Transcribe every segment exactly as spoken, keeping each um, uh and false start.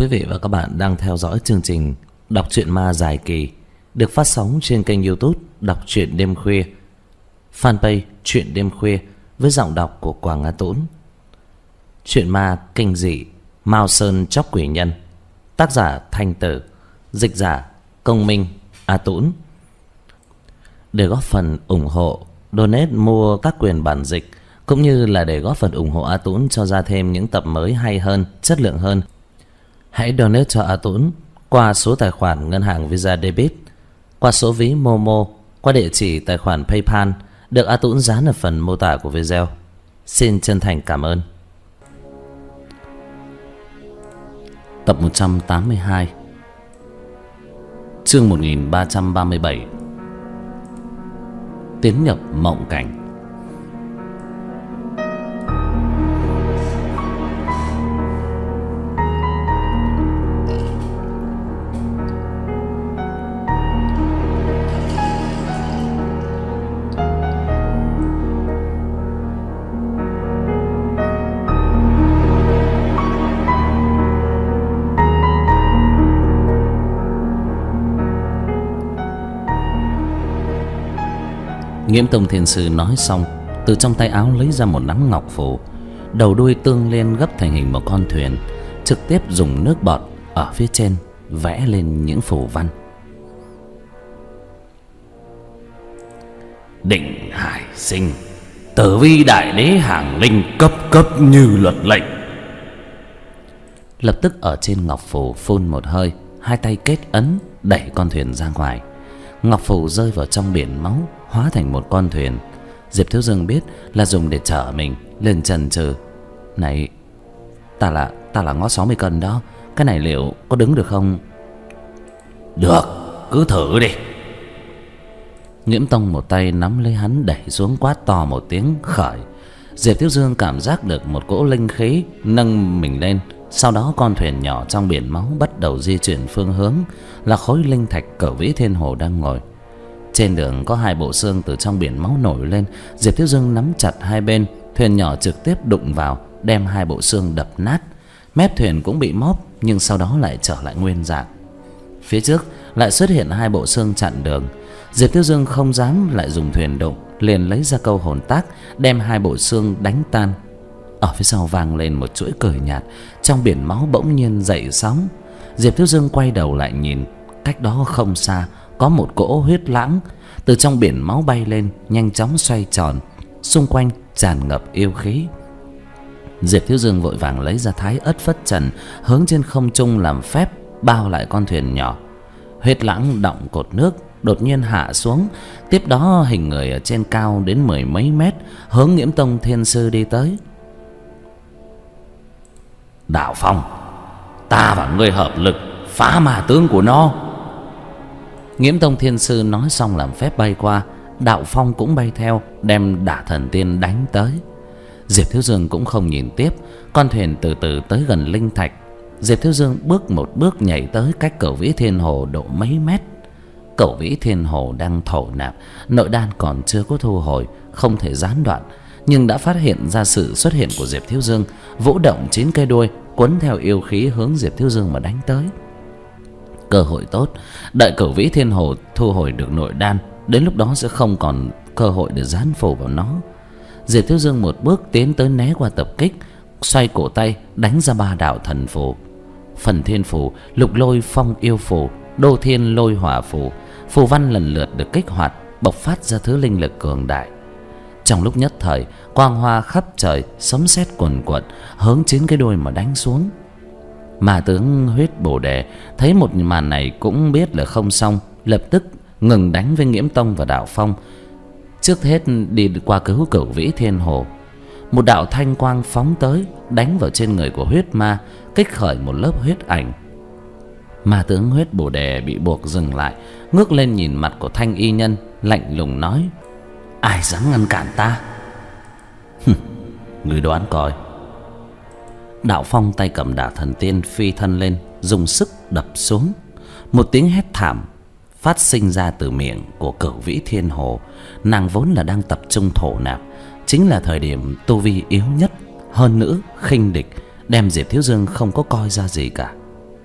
quý vị và các bạn đang theo dõi chương trình Đọc truyện ma dài kỳ được phát sóng trên kênh YouTube Đọc truyện đêm khuya, fanpage Truyện đêm khuya với giọng đọc của Quảng A Tũng. Truyện ma kinh dị Mao Sơn Chóc Quỷ Nhân, tác giả Thanh Tử, dịch giả Công Minh, A Tũng. Để góp phần ủng hộ, donate mua các quyền bản dịch cũng như là để góp phần ủng hộ A Tũng cho ra thêm những tập mới hay hơn, chất lượng hơn, hãy donate cho A Tũng qua số tài khoản ngân hàng Visa Debit, qua số ví Momo, qua địa chỉ tài khoản PayPal được A Tũng dán ở phần mô tả của video. Xin chân thành cảm ơn. Tập một trăm tám mươi hai, chương một nghìn ba trăm ba mươi bảy, tiến nhập mộng cảnh. Nghiễm Tông Thiên Sư nói xong, từ trong tay áo lấy ra một nắm ngọc phù, đầu đuôi tương liên gấp thành hình một con thuyền, trực tiếp dùng nước bọt ở phía trên vẽ lên những phù văn. Định hải sinh, tử vi đại đế hàng linh, cấp cấp như luật lệnh. Lập tức ở trên ngọc phù phun một hơi, hai tay kết ấn đẩy con thuyền ra ngoài. Ngọc phù rơi vào trong biển máu, hóa thành một con thuyền. Diệp Thiếu Dương biết là dùng để chở mình, lên chần chừ: "Này, ta là ta là ngót sáu mươi cân đó, cái này liệu có đứng được không?" "Được, cứ thử đi." Nghiễm Tông một tay nắm lấy hắn đẩy xuống, quát to một tiếng khởi. Diệp Thiếu Dương cảm giác được một cỗ linh khí nâng mình lên. Sau đó con thuyền nhỏ trong biển máu bắt đầu di chuyển phương hướng là khối linh thạch Cửu Vĩ Thiên Hồ đang ngồi. Trên đường có hai bộ xương từ trong biển máu nổi lên. Diệp Thiếu Dương nắm chặt hai bên, thuyền nhỏ trực tiếp đụng vào, đem hai bộ xương đập nát. Mép thuyền cũng bị móp, nhưng sau đó lại trở lại nguyên dạng. Phía trước lại xuất hiện hai bộ xương chặn đường. Diệp Thiếu Dương không dám lại dùng thuyền đụng, liền lấy ra câu hồn tác, đem hai bộ xương đánh tan. Ở phía sau vang lên một chuỗi cười nhạt, trong biển máu bỗng nhiên dậy sóng. Diệp Thiếu Dương quay đầu lại nhìn, cách đó không xa có một cỗ huyết lãng từ trong biển máu bay lên, nhanh chóng xoay tròn, xung quanh tràn ngập yêu khí. Diệp Thiếu Dương vội vàng lấy ra Thái Ất Phất Trần, hướng trên không trung làm phép bao lại con thuyền nhỏ. Huyết lãng động cột nước đột nhiên hạ xuống, tiếp đó hình người ở trên cao đến mười mấy mét, hướng Nghiễm Tông Thiên Sư đi tới. "Đạo Phong, ta và ngươi hợp lực phá ma tướng của nó." Nghiễm Tông Thiên Sư nói xong làm phép bay qua, Đạo Phong cũng bay theo, đem Đả Thần Tiên đánh tới. Diệp Thiếu Dương cũng không nhìn tiếp, con thuyền từ từ tới gần linh thạch. Diệp Thiếu Dương bước một bước nhảy tới cách Cửu Vĩ Thiên Hồ độ mấy mét. Cửu Vĩ Thiên Hồ đang thổ nạp, nội đan còn chưa có thu hồi, không thể gián đoạn, nhưng đã phát hiện ra sự xuất hiện của Diệp Thiếu Dương, vũ động chín cây đuôi quấn theo yêu khí hướng Diệp Thiếu Dương mà đánh tới. Cơ hội tốt, đợi Cửu Vĩ Thiên Hồ thu hồi được nội đan, đến lúc đó sẽ không còn cơ hội để dán phù vào nó. Diệp Thiếu Dương một bước tiến tới né qua tập kích, xoay cổ tay đánh ra ba đạo thần phù: Phần Thiên Phù, Lục Lôi Phong Yêu Phù, Đô Thiên Lôi Hỏa Phù. Phù văn lần lượt được kích hoạt, bộc phát ra thứ linh lực cường đại. Trong lúc nhất thời, quang hoa khắp trời, sấm sét cuồn cuộn hướng chín cái đuôi mà đánh xuống. Ma tướng Huyết Bồ Đề thấy một màn này cũng biết là không xong, lập tức ngừng đánh với Nghiễm Tông và Đạo Phong, trước hết đi qua cứu Cửu Vĩ Thiên Hồ. Một đạo thanh quang phóng tới, đánh vào trên người của huyết ma, kích khởi một lớp huyết ảnh. Ma tướng Huyết Bồ Đề bị buộc dừng lại, ngước lên nhìn mặt của Thanh Y Nhân, lạnh lùng nói: "Ai dám ngăn cản ta?" "Người đoán coi." Đạo Phong tay cầm Đả Thần Tiên phi thân lên, dùng sức đập xuống. Một tiếng hét thảm phát sinh ra từ miệng của Cửu Vĩ Thiên Hồ. Nàng vốn là đang tập trung thổ nạp, chính là thời điểm tu vi yếu nhất, hơn nữa khinh địch, đem Diệp Thiếu Dương không có coi ra gì cả.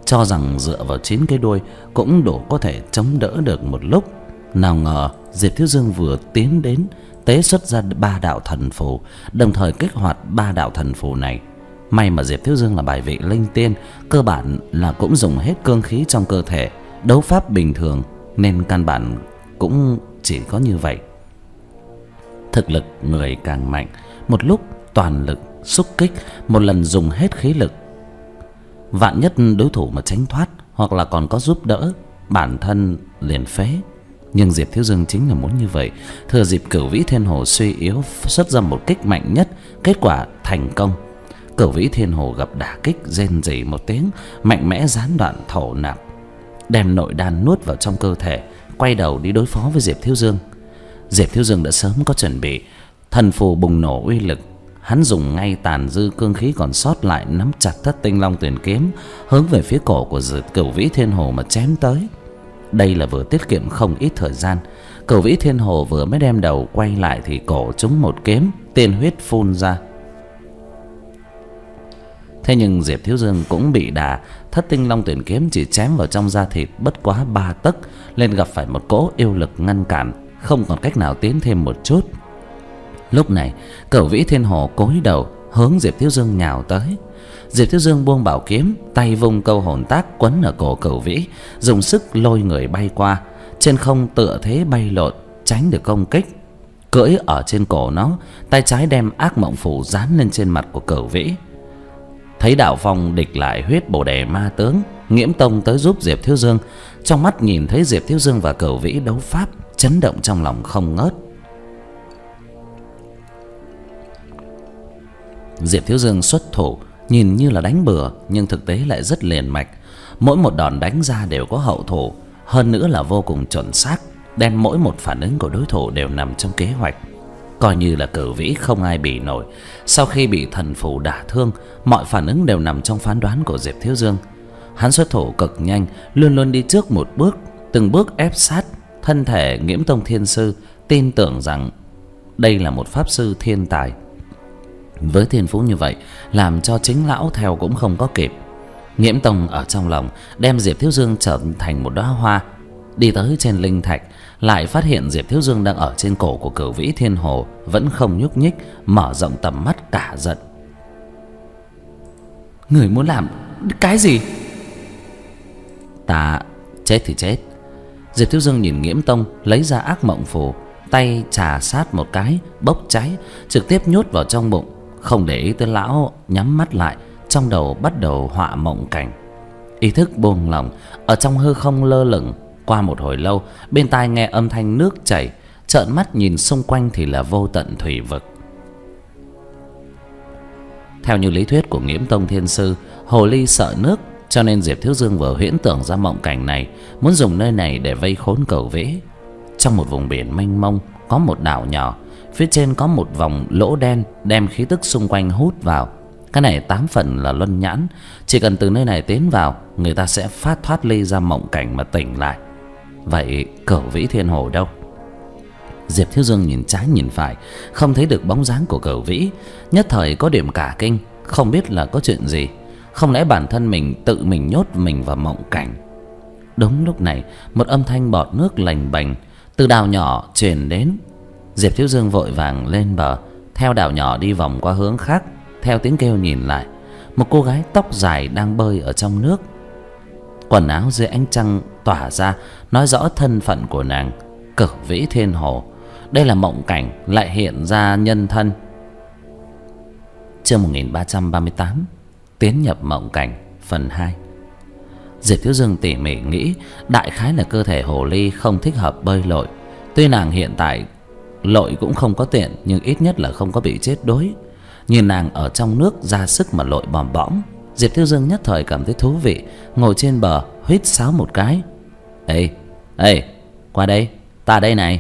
cho rằng dựa vào chín cái đuôi cũng đủ có thể chống đỡ được một lúc. Nào ngờ Diệp Thiếu Dương vừa tiến đến, tế xuất ra ba đạo thần phù, đồng thời kích hoạt ba đạo thần phù này. May mà Diệp Thiếu Dương là bài vị linh tiên, cơ bản là cũng dùng hết cương khí trong cơ thể, đấu pháp bình thường nên căn bản cũng chỉ có như vậy. Thực lực người càng mạnh, một lúc toàn lực xúc kích, một lần dùng hết khí lực. Vạn nhất đối thủ mà tránh thoát hoặc là còn có giúp đỡ, bản thân liền phế. Nhưng Diệp Thiếu Dương chính là muốn như vậy, thừa dịp Cửu Vĩ Thiên Hồ suy yếu xuất ra một kích mạnh nhất, kết quả thành công. Cửu Vĩ Thiên Hồ gặp đả kích rên rỉ một tiếng, mạnh mẽ gián đoạn thổ nạp, đem nội đan nuốt vào trong cơ thể, quay đầu đi đối phó với Diệp Thiếu Dương. Diệp Thiếu Dương đã sớm có chuẩn bị, thần phù bùng nổ uy lực, hắn dùng ngay tàn dư cương khí còn sót lại, nắm chặt Thất Tinh Long Tuyển kiếm, hướng về phía cổ của Cửu Vĩ Thiên Hồ mà chém tới. Đây là vừa tiết kiệm không ít thời gian. Cửu Vĩ Thiên Hồ vừa mới đem đầu quay lại thì cổ trúng một kiếm, tiên huyết phun ra. Thế nhưng Diệp Thiếu Dương cũng bị đà, Thất Tinh Long Tuyển kiếm chỉ chém vào trong da thịt bất quá ba tấc, lên gặp phải một cỗ yêu lực ngăn cản, không còn cách nào tiến thêm một chút. Lúc này Cửu Vĩ Thiên Hồ cúi đầu hướng Diệp Thiếu Dương nhào tới. Diệp Thiếu Dương buông bảo kiếm, tay vung câu hồn tác quấn ở cổ Cửu Vĩ, dùng sức lôi người bay qua, trên không tựa thế bay lộn, tránh được công kích. Cưỡi ở trên cổ nó, tay trái đem ác mộng phủ dán lên trên mặt của Cửu Vĩ. Thấy đạo phong địch lại huyết bồ đề ma tướng, Nghiễm Tông tới giúp Diệp Thiếu Dương, trong mắt nhìn thấy Diệp Thiếu Dương và Cửu Vĩ đấu pháp, chấn động trong lòng không ngớt. Diệp Thiếu Dương xuất thủ, nhìn như là đánh bừa nhưng thực tế lại rất liền mạch, mỗi một đòn đánh ra đều có hậu thủ, hơn nữa là vô cùng chuẩn xác, đem mỗi một phản ứng của đối thủ đều nằm trong kế hoạch. Coi như là Cửu Vĩ không ai bì nổi, sau khi bị thần phù đả thương, mọi phản ứng đều nằm trong phán đoán của Diệp Thiếu Dương. Hắn xuất thủ cực nhanh, luôn luôn đi trước một bước, từng bước ép sát thân thể Nghiễm Tông Thiên Sư, tin tưởng rằng đây là một pháp sư thiên tài. Với thiên phú như vậy, làm cho chính lão theo cũng không có kịp. Nghiễm Tông ở trong lòng đem Diệp Thiếu Dương trở thành một đóa hoa, đi tới trên linh thạch, lại phát hiện Diệp Thiếu Dương đang ở trên cổ của Cửu Vĩ Thiên Hồ, vẫn không nhúc nhích, mở rộng tầm mắt cả giận. Người muốn làm cái gì? Ta chết thì chết. Diệp Thiếu Dương nhìn Nghiễm Tông lấy ra ác mộng phù, tay chà sát một cái, bốc cháy, trực tiếp nhốt vào trong bụng, không để ý tới lão, nhắm mắt lại, trong đầu bắt đầu họa mộng cảnh. Ý thức buông lỏng, ở trong hư không lơ lửng. Qua một hồi lâu, bên tai nghe âm thanh nước chảy, trợn mắt nhìn xung quanh thì là vô tận thủy vực. Theo như lý thuyết của Nghiễm Tông Thiên Sư, hồ ly sợ nước, cho nên Diệp Thiếu Dương vừa huyễn tưởng ra mộng cảnh này, muốn dùng nơi này để vây khốn Cửu Vĩ. Trong một vùng biển mênh mông có một đảo nhỏ, phía trên có một vòng lỗ đen đem khí tức xung quanh hút vào. Cái này tám phần là luân nhãn, chỉ cần từ nơi này tiến vào, người ta sẽ phát thoát ly ra mộng cảnh mà tỉnh lại. Vậy Cửu Vĩ Thiên Hồ đâu? Diệp Thiếu Dương nhìn trái nhìn phải, không thấy được bóng dáng của Cửu Vĩ, nhất thời có điểm cả kinh, không biết là có chuyện gì. Không lẽ bản thân mình tự mình nhốt mình vào mộng cảnh? Đúng lúc này, một âm thanh bọt nước lành bành từ đảo nhỏ truyền đến. Diệp Thiếu Dương vội vàng lên bờ, theo đảo nhỏ đi vòng qua hướng khác. Theo tiếng kêu nhìn lại, một cô gái tóc dài đang bơi ở trong nước, quần áo dưới ánh trăng tỏa ra, nói rõ thân phận của nàng, Cửu Vĩ Thiên Hồ. Đây là mộng cảnh lại hiện ra nhân thân. Chương một nghìn ba trăm ba mươi tám, tiến nhập mộng cảnh phần hai. Diệp Thiếu Dương tỉ mỉ nghĩ, đại khái là cơ thể hồ ly không thích hợp bơi lội. Tuy nàng hiện tại lội cũng không có tiện, nhưng ít nhất là không có bị chết đuối. Nhìn nàng ở trong nước ra sức mà lội bòm bõm, Diệp Thiếu Dương nhất thời cảm thấy thú vị, ngồi trên bờ huýt sáo một cái. Ê, ê, qua đây, ta đây này.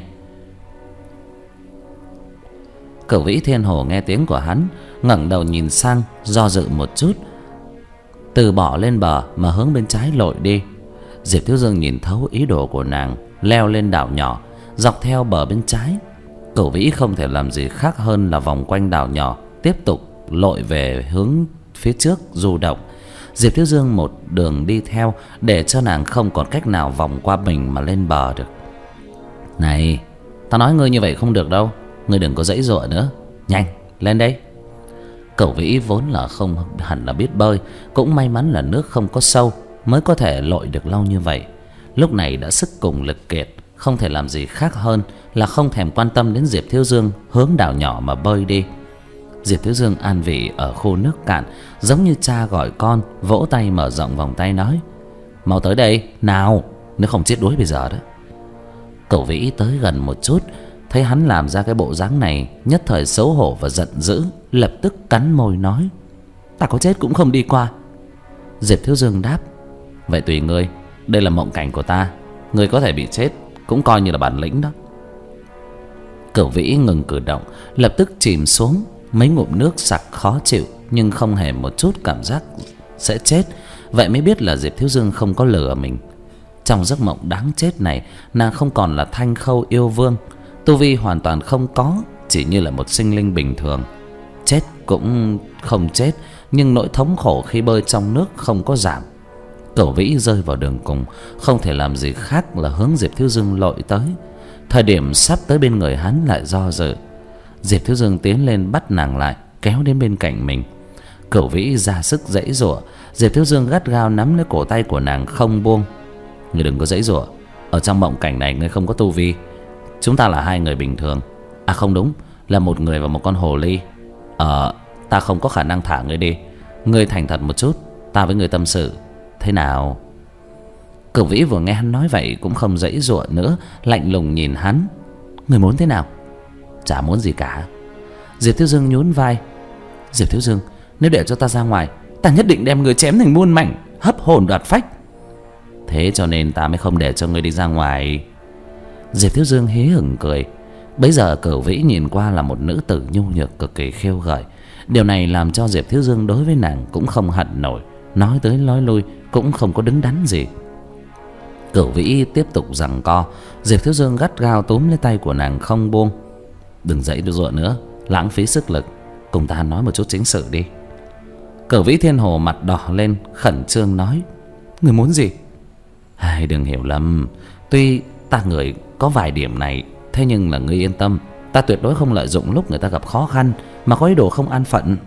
Cửu Vĩ Thiên Hồ nghe tiếng của hắn, ngẩng đầu nhìn sang, do dự một chút, từ bỏ lên bờ mà hướng bên trái lội đi. Diệp Thiếu Dương nhìn thấu ý đồ của nàng, leo lên đảo nhỏ, dọc theo bờ bên trái. Cửu Vĩ không thể làm gì khác hơn là vòng quanh đảo nhỏ, tiếp tục lội về hướng phía trước du động. Diệp Thiếu Dương một đường đi theo, để cho nàng không còn cách nào vòng qua mình mà lên bờ được. Này, ta nói ngươi như vậy không được đâu. Ngươi đừng có giãy giụa nữa. Nhanh, lên đây. Cẩu Vĩ vốn là không hẳn là biết bơi, cũng may mắn là nước không có sâu mới có thể lội được lâu như vậy. Lúc này đã sức cùng lực kiệt, không thể làm gì khác hơn là không thèm quan tâm đến Diệp Thiếu Dương hướng đảo nhỏ mà bơi đi. Diệp Thiếu Dương an vị ở khu nước cạn, giống như cha gọi con, vỗ tay mở rộng vòng tay nói: mau tới đây, nào, nếu không chết đuối bây giờ đó. Cẩu Vĩ tới gần một chút, thấy hắn làm ra cái bộ dáng này, nhất thời xấu hổ và giận dữ, lập tức cắn môi nói: ta có chết cũng không đi qua. Diệp Thiếu Dương đáp: vậy tùy ngươi, đây là mộng cảnh của ta, ngươi có thể bị chết cũng coi như là bản lĩnh đó. Cẩu Vĩ ngừng cử động, lập tức chìm xuống. Mấy ngụm nước sặc khó chịu, nhưng không hề một chút cảm giác sẽ chết. Vậy mới biết là Diệp Thiếu Dương không có lừa mình. Trong giấc mộng đáng chết này, nàng không còn là Thanh Khâu yêu vương, tu vi hoàn toàn không có, chỉ như là một sinh linh bình thường. Chết cũng không chết, nhưng nỗi thống khổ khi bơi trong nước không có giảm. Cẩu Vĩ rơi vào đường cùng, không thể làm gì khác là hướng Diệp Thiếu Dương lội tới. Thời điểm sắp tới bên người hắn lại do dự. Diệp Thiếu Dương tiến lên bắt nàng lại, kéo đến bên cạnh mình. Cẩu Vĩ ra sức giãy giụa, Diệp Thiếu Dương gắt gao nắm lấy cổ tay của nàng không buông. Ngươi đừng có giãy giụa, ở trong mộng cảnh này ngươi không có tu vi, chúng ta là hai người bình thường. À không đúng, là một người và một con hồ ly. Ờ, ta không có khả năng thả ngươi đi. Ngươi thành thật một chút, ta với ngươi tâm sự, thế nào? Cẩu Vĩ vừa nghe hắn nói vậy cũng không giãy giụa nữa, lạnh lùng nhìn hắn. Ngươi muốn thế nào? Chả muốn gì cả. Diệp Thiếu Dương nhún vai. Diệp Thiếu Dương, nếu để cho ta ra ngoài, ta nhất định đem ngươi chém thành muôn mảnh, hấp hồn đoạt phách. Thế cho nên ta mới không để cho ngươi đi ra ngoài. Diệp Thiếu Dương hí hửng cười. Bấy giờ Cẩu Vĩ nhìn qua là một nữ tử nhu nhược cực kỳ khiêu gợi. Điều này làm cho Diệp Thiếu Dương đối với nàng cũng không hận nổi, nói tới nói lui cũng không có đứng đắn gì. Cẩu Vĩ tiếp tục giằng co, Diệp Thiếu Dương gắt gao túm lấy tay của nàng không buông. Đừng dãy giụa nữa, lãng phí sức lực, cùng ta nói một chút chính sự đi. Cẩu Vĩ Thiên Hồ mặt đỏ lên, khẩn trương nói: người muốn gì? Ai, đừng hiểu lầm, tuy ta người có vài điểm này, thế nhưng là ngươi yên tâm, ta tuyệt đối không lợi dụng lúc người ta gặp khó khăn mà có ý đồ không an phận.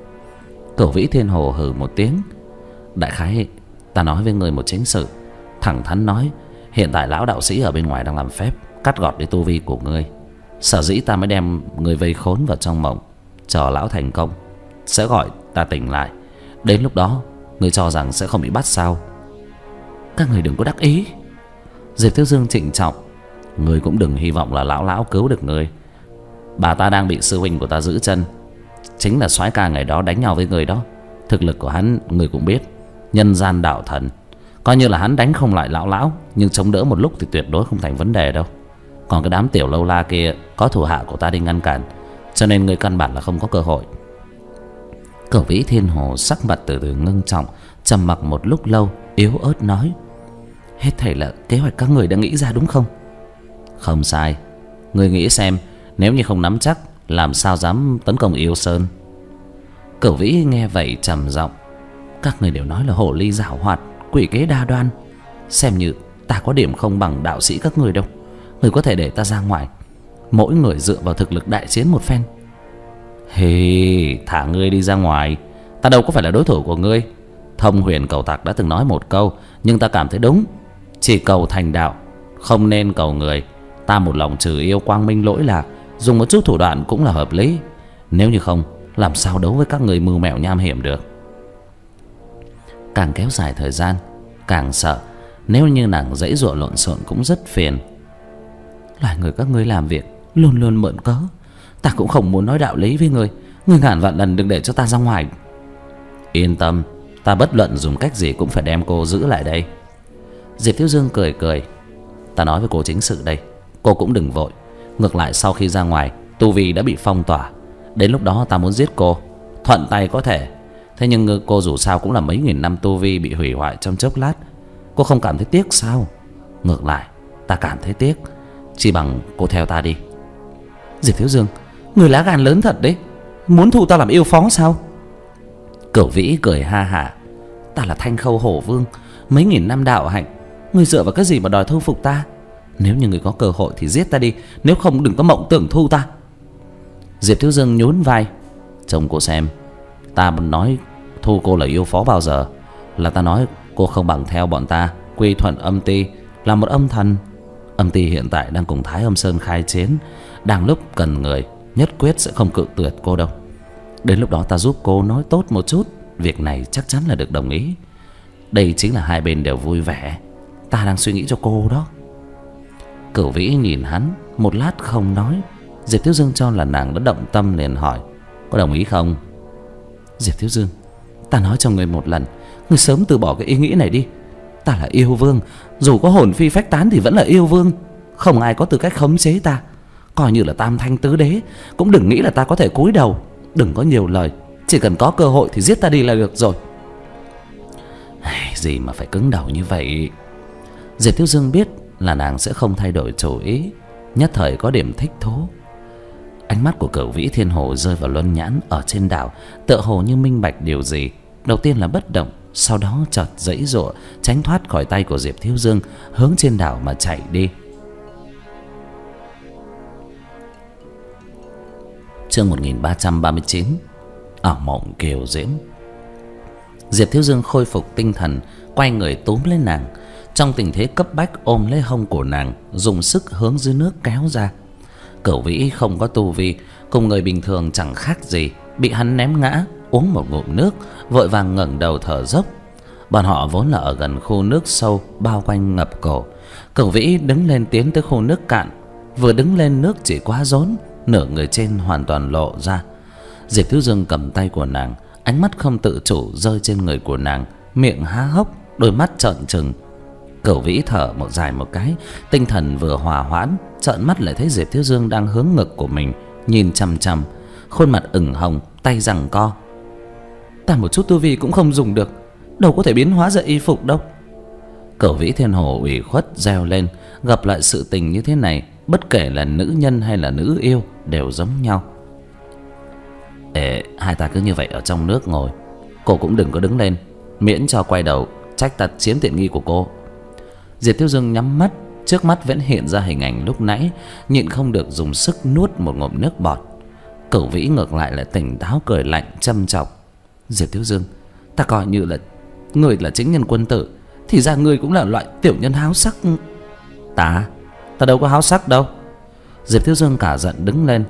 Cẩu Vĩ Thiên Hồ hừ một tiếng. Đại khái ta nói với ngươi một chính sự, thẳng thắn nói, hiện tại lão đạo sĩ ở bên ngoài đang làm phép cắt gọt đi tu vi của ngươi. Sở dĩ ta mới đem ngươi vây khốn vào trong mộng, chờ lão thành công sẽ gọi ta tỉnh lại. Đến lúc đó ngươi cho rằng sẽ không bị bắt sao? Các người đừng có đắc ý. Diệp Thiếu Dương trịnh trọng: ngươi cũng đừng hy vọng là lão lão cứu được ngươi. Bà ta đang bị sư huynh của ta giữ chân, chính là soái ca ngày đó đánh nhau với người đó. Thực lực của hắn ngươi cũng biết, nhân gian đạo thần. Coi như là hắn đánh không lại lão lão, nhưng chống đỡ một lúc thì tuyệt đối không thành vấn đề đâu. Còn cái đám tiểu lâu la kia có thủ hạ của ta đi ngăn cản, cho nên ngươi căn bản là không có cơ hội. Cẩu Vĩ Thiên Hồ sắc mặt từ từ ngưng trọng, trầm mặc một lúc lâu, yếu ớt nói: hết thảy là kế hoạch các người đã nghĩ ra đúng không? Không sai. Ngươi nghĩ xem, nếu như không nắm chắc, làm sao dám tấn công Yêu Sơn? Cẩu Vĩ nghe vậy trầm giọng: các người đều nói là hồ ly giảo hoạt, quỷ kế đa đoan, xem như ta có điểm không bằng đạo sĩ các người đâu. Người có thể để ta ra ngoài, mỗi người dựa vào thực lực đại chiến một phen. Hì, thả ngươi đi ra ngoài, ta đâu có phải là đối thủ của ngươi. Thông Huyền Cầu Tặc đã từng nói một câu, nhưng ta cảm thấy đúng: chỉ cầu thành đạo, không nên cầu người. Ta một lòng trừ yêu, quang minh lỗi lạc, dùng một chút thủ đoạn cũng là hợp lý. Nếu như không, làm sao đấu với các người mưu mẹo nham hiểm được? Càng kéo dài thời gian, càng sợ. Nếu như nàng dãy dụa lộn xộn cũng rất phiền. Loài người các ngươi làm việc luôn luôn mượn cớ, ta cũng không muốn nói đạo lý với ngươi. Ngươi ngàn vạn lần đừng để cho ta ra ngoài. Yên tâm, ta bất luận dùng cách gì cũng phải đem cô giữ lại đây. Diệp Thiếu Dương cười cười: ta nói với cô chính sự đây, cô cũng đừng vội. Ngược lại sau khi ra ngoài, tu vi đã bị phong tỏa. Đến lúc đó ta muốn giết cô, thuận tay có thể. Thế nhưng cô dù sao cũng là mấy nghìn năm tu vi bị hủy hoại trong chốc lát. Cô không cảm thấy tiếc sao? Ngược lại ta cảm thấy tiếc. Chỉ bằng cô theo ta đi. Diệp Thiếu Dương, người lá gan lớn thật đấy, muốn thu ta làm yêu phó sao? Cẩu Vĩ cười ha hả: Ta là Thanh Khâu Hổ Vương, mấy nghìn năm đạo hạnh, ngươi dựa vào cái gì mà đòi thu phục ta? Nếu như ngươi có cơ hội thì giết ta đi, nếu không đừng có mộng tưởng thu ta. Diệp Thiếu Dương nhún vai. Trông cô xem, ta muốn nói thu cô là yêu phó bao giờ? Là ta nói cô không bằng theo bọn ta quy thuận âm ty, là một âm thần. Âm ty hiện tại đang cùng Thái Âm Sơn khai chiến, đang lúc cần người, nhất quyết sẽ không cự tuyệt cô đâu. Đến lúc đó ta giúp cô nói tốt một chút, việc này chắc chắn là được đồng ý. Đây chính là hai bên đều vui vẻ. Ta đang suy nghĩ cho cô đó. Cửu Vĩ nhìn hắn một lát không nói. Diệp Thiếu Dương cho là nàng đã động tâm liền hỏi, có đồng ý không? Diệp Thiếu Dương, ta nói cho ngươi một lần, ngươi sớm từ bỏ cái ý nghĩ này đi. Ta là yêu vương, dù có hồn phi phách tán thì vẫn là yêu vương, không ai có tư cách khống chế ta. Coi như là tam thanh tứ đế cũng đừng nghĩ là ta có thể cúi đầu. Đừng có nhiều lời, chỉ cần có cơ hội thì giết ta đi là được rồi. Gì mà phải cứng đầu như vậy? Diệp Thiếu Dương biết là nàng sẽ không thay đổi chủ ý, nhất thời có điểm thích thú. Ánh mắt của Cửu Vĩ Thiên Hồ rơi vào luân nhãn ở trên đảo, tựa hồ như minh bạch điều gì. Đầu tiên là bất động, sau đó chợt giãy giụa tránh thoát khỏi tay của Diệp Thiếu Dương, hướng trên đảo mà chạy đi. Chương một nghìn ba trăm ba mươi chín. Ở mộng kiều diễm. Diệp Thiếu Dương khôi phục tinh thần, quay người túm lấy nàng. Trong tình thế cấp bách ôm lấy hông của nàng, dùng sức hướng dưới nước kéo ra. Cửu Vĩ không có tu vi, cùng người bình thường chẳng khác gì, bị hắn ném ngã, uống một ngụm nước, vội vàng ngẩng đầu thở dốc. Bọn họ vốn là ở gần khu nước sâu bao quanh ngập cổ. Cửu Vĩ đứng lên tiến tới khu nước cạn, vừa đứng lên nước chỉ quá rốn, nửa người trên hoàn toàn lộ ra. Diệp Thiếu Dương cầm tay của nàng, ánh mắt không tự chủ rơi trên người của nàng, miệng há hốc, đôi mắt trợn trừng. Cửu Vĩ thở một dài một cái, tinh thần vừa hòa hoãn, trợn mắt lại thấy Diệp Thiếu Dương đang hướng ngực của mình nhìn chằm chằm, khuôn mặt ửng hồng, tay giằng co. Ta một chút tu vi cũng không dùng được, đâu có thể biến hóa ra y phục đâu. Cửu Vĩ Thiên Hồ ủy khuất reo lên, gặp lại sự tình như thế này, bất kể là nữ nhân hay là nữ yêu đều giống nhau. Ê, hai ta cứ như vậy ở trong nước ngồi, cô cũng đừng có đứng lên, miễn cho quay đầu trách ta chiếm tiện nghi của cô. Diệp Thiếu Dương nhắm mắt, trước mắt vẫn hiện ra hình ảnh lúc nãy, nhịn không được dùng sức nuốt một ngụm nước bọt. Cửu Vĩ ngược lại lại tỉnh táo cười lạnh châm chọc. Diệp Thiếu Dương, ta coi như là người là chính nhân quân tử, thì ra ngươi cũng là loại tiểu nhân háo sắc. Ta, ta đâu có háo sắc đâu. Diệp Thiếu Dương cả giận đứng lên.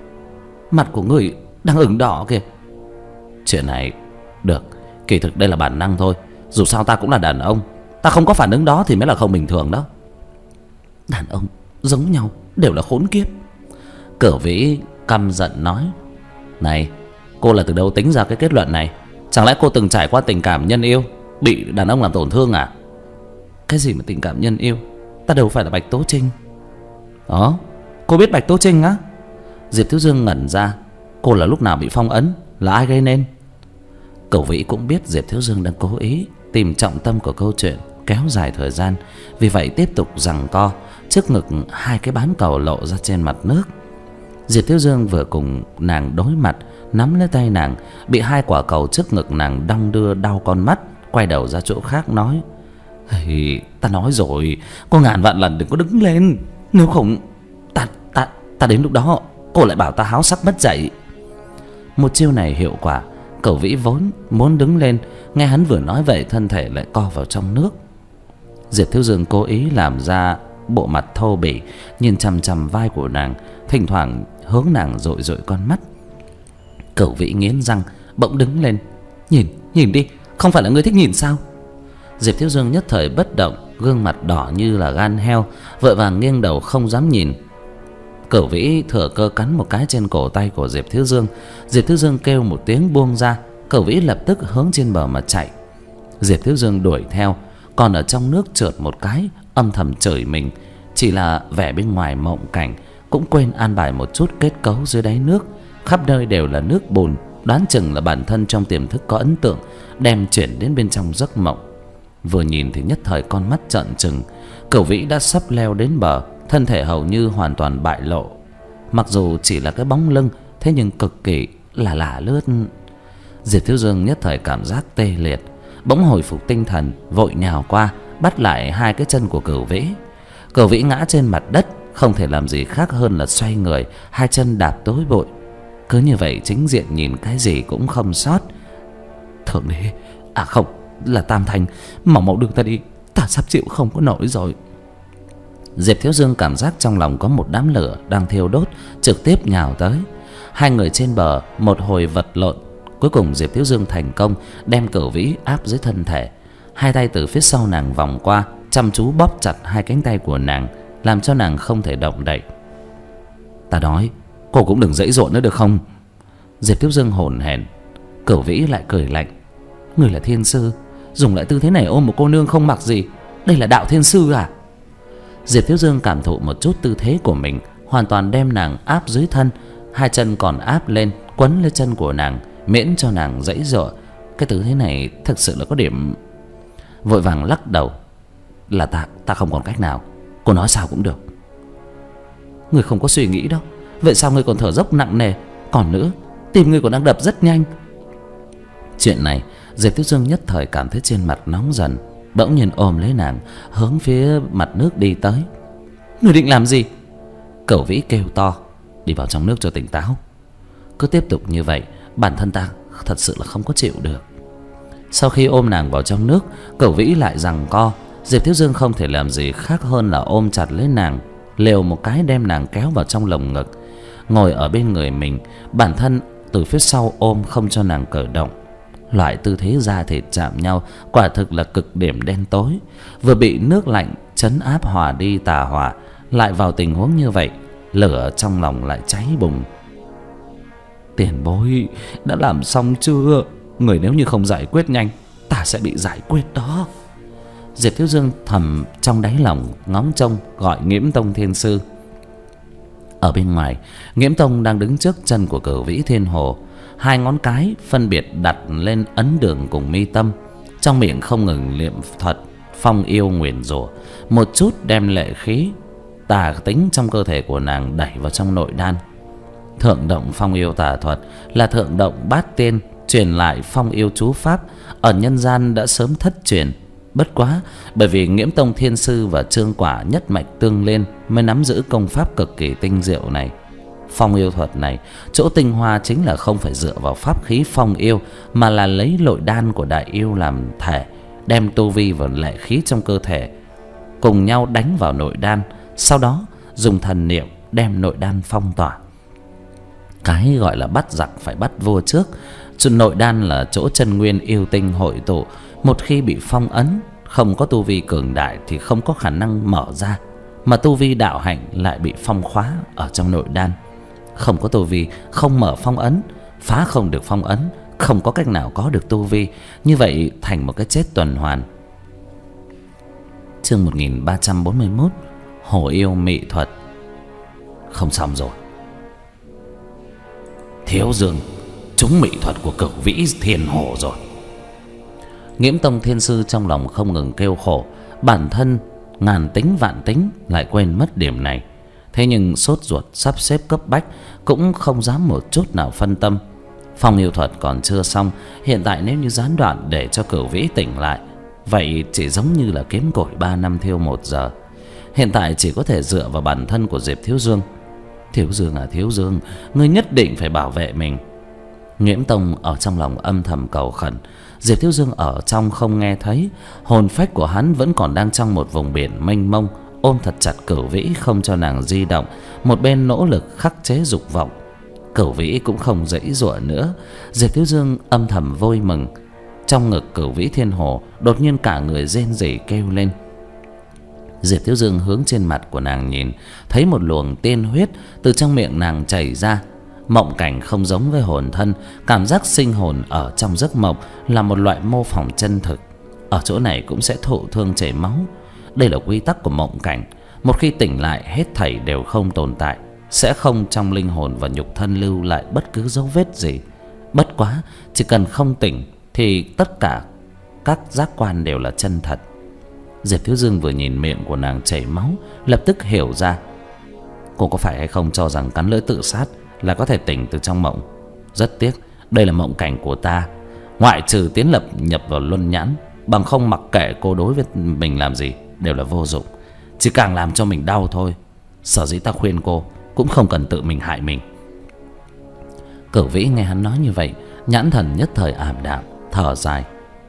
Mặt của ngươi đang ửng đỏ kìa. Chuyện này được, kỳ thực đây là bản năng thôi, dù sao ta cũng là đàn ông, ta không có phản ứng đó thì mới là không bình thường đó. Đàn ông giống nhau đều là khốn kiếp. Cửu Vĩ căm giận nói. Này, cô là từ đâu tính ra cái kết luận này? Chẳng lẽ cô từng trải qua tình cảm nhân yêu, bị đàn ông làm tổn thương à? Cái gì mà tình cảm nhân yêu? Ta đâu phải là Bạch Tố Trinh. Đó, cô biết Bạch Tố Trinh á? Diệp Thiếu Dương ngẩn ra. Cô là lúc nào bị phong ấn? Là ai gây nên? Cửu Vĩ cũng biết Diệp Thiếu Dương đang cố ý tìm trọng tâm của câu chuyện, kéo dài thời gian, vì vậy tiếp tục giằng co. Trước ngực hai cái bán cầu lộ ra trên mặt nước. Diệp Thiếu Dương vừa cùng nàng đối mặt, nắm lấy tay nàng, bị hai quả cầu trước ngực nàng đong đưa đau con mắt, quay đầu ra chỗ khác nói. Hey, ta nói rồi, cô ngàn vạn lần đừng có đứng lên, nếu không ta ta ta đến lúc đó cô lại bảo ta háo sắc mất dạy. Một chiêu này hiệu quả, Cửu Vĩ vốn muốn đứng lên, nghe hắn vừa nói vậy thân thể lại co vào trong nước. Diệp Thiếu Dương cố ý làm ra bộ mặt thô bỉ, nhìn chằm chằm vai của nàng, thỉnh thoảng hướng nàng dội dội con mắt. Cửu Vĩ nghiến răng, bỗng đứng lên. Nhìn, nhìn đi, không phải là ngươi thích nhìn sao? Diệp Thiếu Dương nhất thời bất động, gương mặt đỏ như là gan heo, vội vàng nghiêng đầu không dám nhìn. Cửu Vĩ thừa cơ cắn một cái trên cổ tay của Diệp Thiếu Dương. Diệp Thiếu Dương kêu một tiếng buông ra, Cửu Vĩ lập tức hướng trên bờ mà chạy. Diệp Thiếu Dương đuổi theo, còn ở trong nước trượt một cái, âm thầm chửi mình. Chỉ là vẻ bên ngoài mộng cảnh, cũng quên an bài một chút kết cấu dưới đáy nước. Khắp nơi đều là nước bùn, đoán chừng là bản thân trong tiềm thức có ấn tượng, đem chuyển đến bên trong giấc mộng. Vừa nhìn thì nhất thời con mắt trợn trừng. Cửu Vĩ đã sắp leo đến bờ, thân thể hầu như hoàn toàn bại lộ. Mặc dù chỉ là cái bóng lưng, thế nhưng cực kỳ là lả lướt. Diệp Thiếu Dương nhất thời cảm giác tê liệt. bỗng hồi phục tinh thần, vội nhào qua bắt lại hai cái chân của Cửu Vĩ. Cửu Vĩ ngã trên mặt đất, không thể làm gì khác hơn là xoay người, hai chân đạp tối bụi. Cứ như vậy chính diện nhìn cái gì cũng không sót. Thượng đế, à không, là Tam Thanh, mau mau đưa ta đi, ta sắp chịu không có nổi rồi. Diệp Thiếu Dương cảm giác trong lòng có một đám lửa đang thiêu đốt, trực tiếp nhào tới. Hai người trên bờ một hồi vật lộn, cuối cùng Diệp Thiếu Dương thành công đem Cửu Vĩ áp dưới thân thể. Hai tay từ phía sau nàng vòng qua, chăm chú bóp chặt hai cánh tay của nàng, làm cho nàng không thể động đậy. Ta nói, cô cũng đừng giãy giụa nữa được không? Diệp Thiếu Dương hổn hển. Cửu Vĩ lại cười lạnh. Người là thiên sư, dùng lại tư thế này ôm một cô nương không mặc gì, đây là đạo thiên sư à? Diệp Thiếu Dương cảm thụ một chút tư thế của mình, hoàn toàn đem nàng áp dưới thân, hai chân còn áp lên quấn lên chân của nàng, miễn cho nàng giãy giụa. Cái tư thế này thực sự là có điểm. Vội vàng lắc đầu. Là ta, ta không còn cách nào, cô nói sao cũng được. Người không có suy nghĩ đâu, vậy sao người còn thở dốc nặng nề? Còn nữa, tim người còn đang đập rất nhanh. Chuyện này Diệp Thiếu Dương nhất thời cảm thấy trên mặt nóng dần, bỗng nhiên ôm lấy nàng hướng phía mặt nước đi tới. Người định làm gì? Cửu Vĩ kêu to. Đi vào trong nước cho tỉnh táo. Cứ tiếp tục như vậy, bản thân ta thật sự là không có chịu được. Sau khi ôm nàng vào trong nước, Cửu Vĩ lại giằng co. Diệp Thiếu Dương không thể làm gì khác hơn là ôm chặt lấy nàng, liều một cái đem nàng kéo vào trong lồng ngực, ngồi ở bên người mình, bản thân từ phía sau ôm không cho nàng cử động. Loại tư thế da thịt chạm nhau quả thực là cực điểm đen tối. Vừa bị nước lạnh trấn áp hòa đi tà hỏa, lại vào tình huống như vậy, lửa trong lòng lại cháy bùng. Tiền bối đã làm xong chưa? Người nếu như không giải quyết nhanh, ta sẽ bị giải quyết đó. Diệp Thiếu Dương thầm trong đáy lòng ngóng trông gọi Nghiễm Tông Thiên Sư. Ở bên ngoài, Nghiễm Tông đang đứng trước chân của Cửu Vĩ Thiên Hồ, hai ngón cái phân biệt đặt lên ấn đường cùng mi tâm, trong miệng không ngừng niệm thuật phong yêu nguyền rủa, một chút đem lệ khí tà tính trong cơ thể của nàng đẩy vào trong nội đan. Thượng động phong yêu tà thuật là thượng động bát tiên truyền lại phong yêu chú pháp, ở nhân gian đã sớm thất truyền. Bất quá bởi vì Nghiễm Tông Thiên Sư và Trương Quả nhất mạch tương liên mới nắm giữ công pháp cực kỳ tinh diệu này. Phong yêu thuật này, chỗ tinh hoa chính là không phải dựa vào pháp khí phong yêu, mà là lấy nội đan của đại yêu làm thể, đem tu vi và lệ khí trong cơ thể cùng nhau đánh vào nội đan, sau đó dùng thần niệm đem nội đan phong tỏa. Cái gọi là bắt giặc phải bắt vua trước. Nội đan là chỗ chân nguyên yêu tinh hội tụ, một khi bị phong ấn, không có tu vi cường đại thì không có khả năng mở ra, mà tu vi đạo hạnh lại bị phong khóa ở trong nội đan. Không có tu vi, không mở phong ấn, phá không được phong ấn, không có cách nào có được tu vi, như vậy thành một cái chết tuần hoàn. Chương một nghìn ba trăm bốn mươi mốt, Hổ yêu mị thuật. Không xong rồi. Thiếu Dương trúng mị thuật của Cửu Vĩ Thiên Hồ rồi. Nghiễm Tông Thiên Sư trong lòng không ngừng kêu khổ, bản thân ngàn tính vạn tính lại quên mất điểm này. Thế nhưng sốt ruột sắp xếp cấp bách, cũng không dám một chút nào phân tâm. Phong yêu thuật còn chưa xong, hiện tại nếu như gián đoạn để cho Cửu Vĩ tỉnh lại, vậy chỉ giống như là kiếm củi ba năm thiêu một giờ. Hiện tại chỉ có thể dựa vào bản thân của Diệp Thiếu Dương. Thiếu Dương à Thiếu Dương, ngươi nhất định phải bảo vệ mình. Nghiễm Tông ở trong lòng âm thầm cầu khẩn. Diệp Thiếu Dương ở trong không nghe thấy, hồn phách của hắn vẫn còn đang trong một vùng biển mênh mông, ôm thật chặt Cửu Vĩ không cho nàng di động, một bên nỗ lực khắc chế dục vọng. Cửu Vĩ cũng không giãy giụa nữa. Diệp Thiếu Dương âm thầm vui mừng. Trong ngực Cửu Vĩ Thiên Hồ đột nhiên cả người rên rỉ kêu lên. Diệp Thiếu Dương hướng trên mặt của nàng nhìn, thấy một luồng tiên huyết từ trong miệng nàng chảy ra. Mộng cảnh không giống với hồn thân, cảm giác sinh hồn ở trong giấc mộng là một loại mô phỏng chân thực. Ở chỗ này cũng sẽ thụ thương chảy máu. Đây là quy tắc của mộng cảnh. Một khi tỉnh lại, hết thảy đều không tồn tại, sẽ không trong linh hồn và nhục thân lưu lại bất cứ dấu vết gì. Bất quá chỉ cần không tỉnh thì tất cả các giác quan đều là chân thật. Diệp Thiếu Dương vừa nhìn miệng của nàng chảy máu, lập tức hiểu ra. Cô có phải hay không cho rằng cắn lưỡi tự sát là có thể tỉnh từ trong mộng? Rất tiếc, đây là mộng cảnh của ta. Ngoại trừ Tiến Lập nhập vào luân nhãn, bằng không mặc kệ cô đối với mình làm gì đều là vô dụng, chỉ càng làm cho mình đau thôi. Sở dĩ ta khuyên cô cũng không cần tự mình hại mình. Cửu Vĩ nghe hắn nói như vậy, nhãn thần nhất thời ảm đạm, thở dài.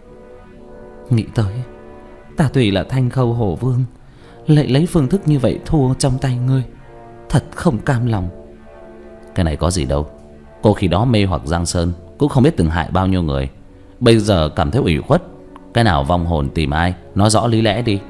Nghĩ tới ta tuy là Thanh Khâu Hổ Vương, lại lấy phương thức như vậy thua trong tay ngươi, thật không cam lòng. Cái này có gì đâu, cô khi đó mê hoặc Giang Sơn cũng không biết từng hại bao nhiêu người, bây giờ cảm thấy ủy khuất, cái nào vong hồn tìm ai, nói rõ lý lẽ đi.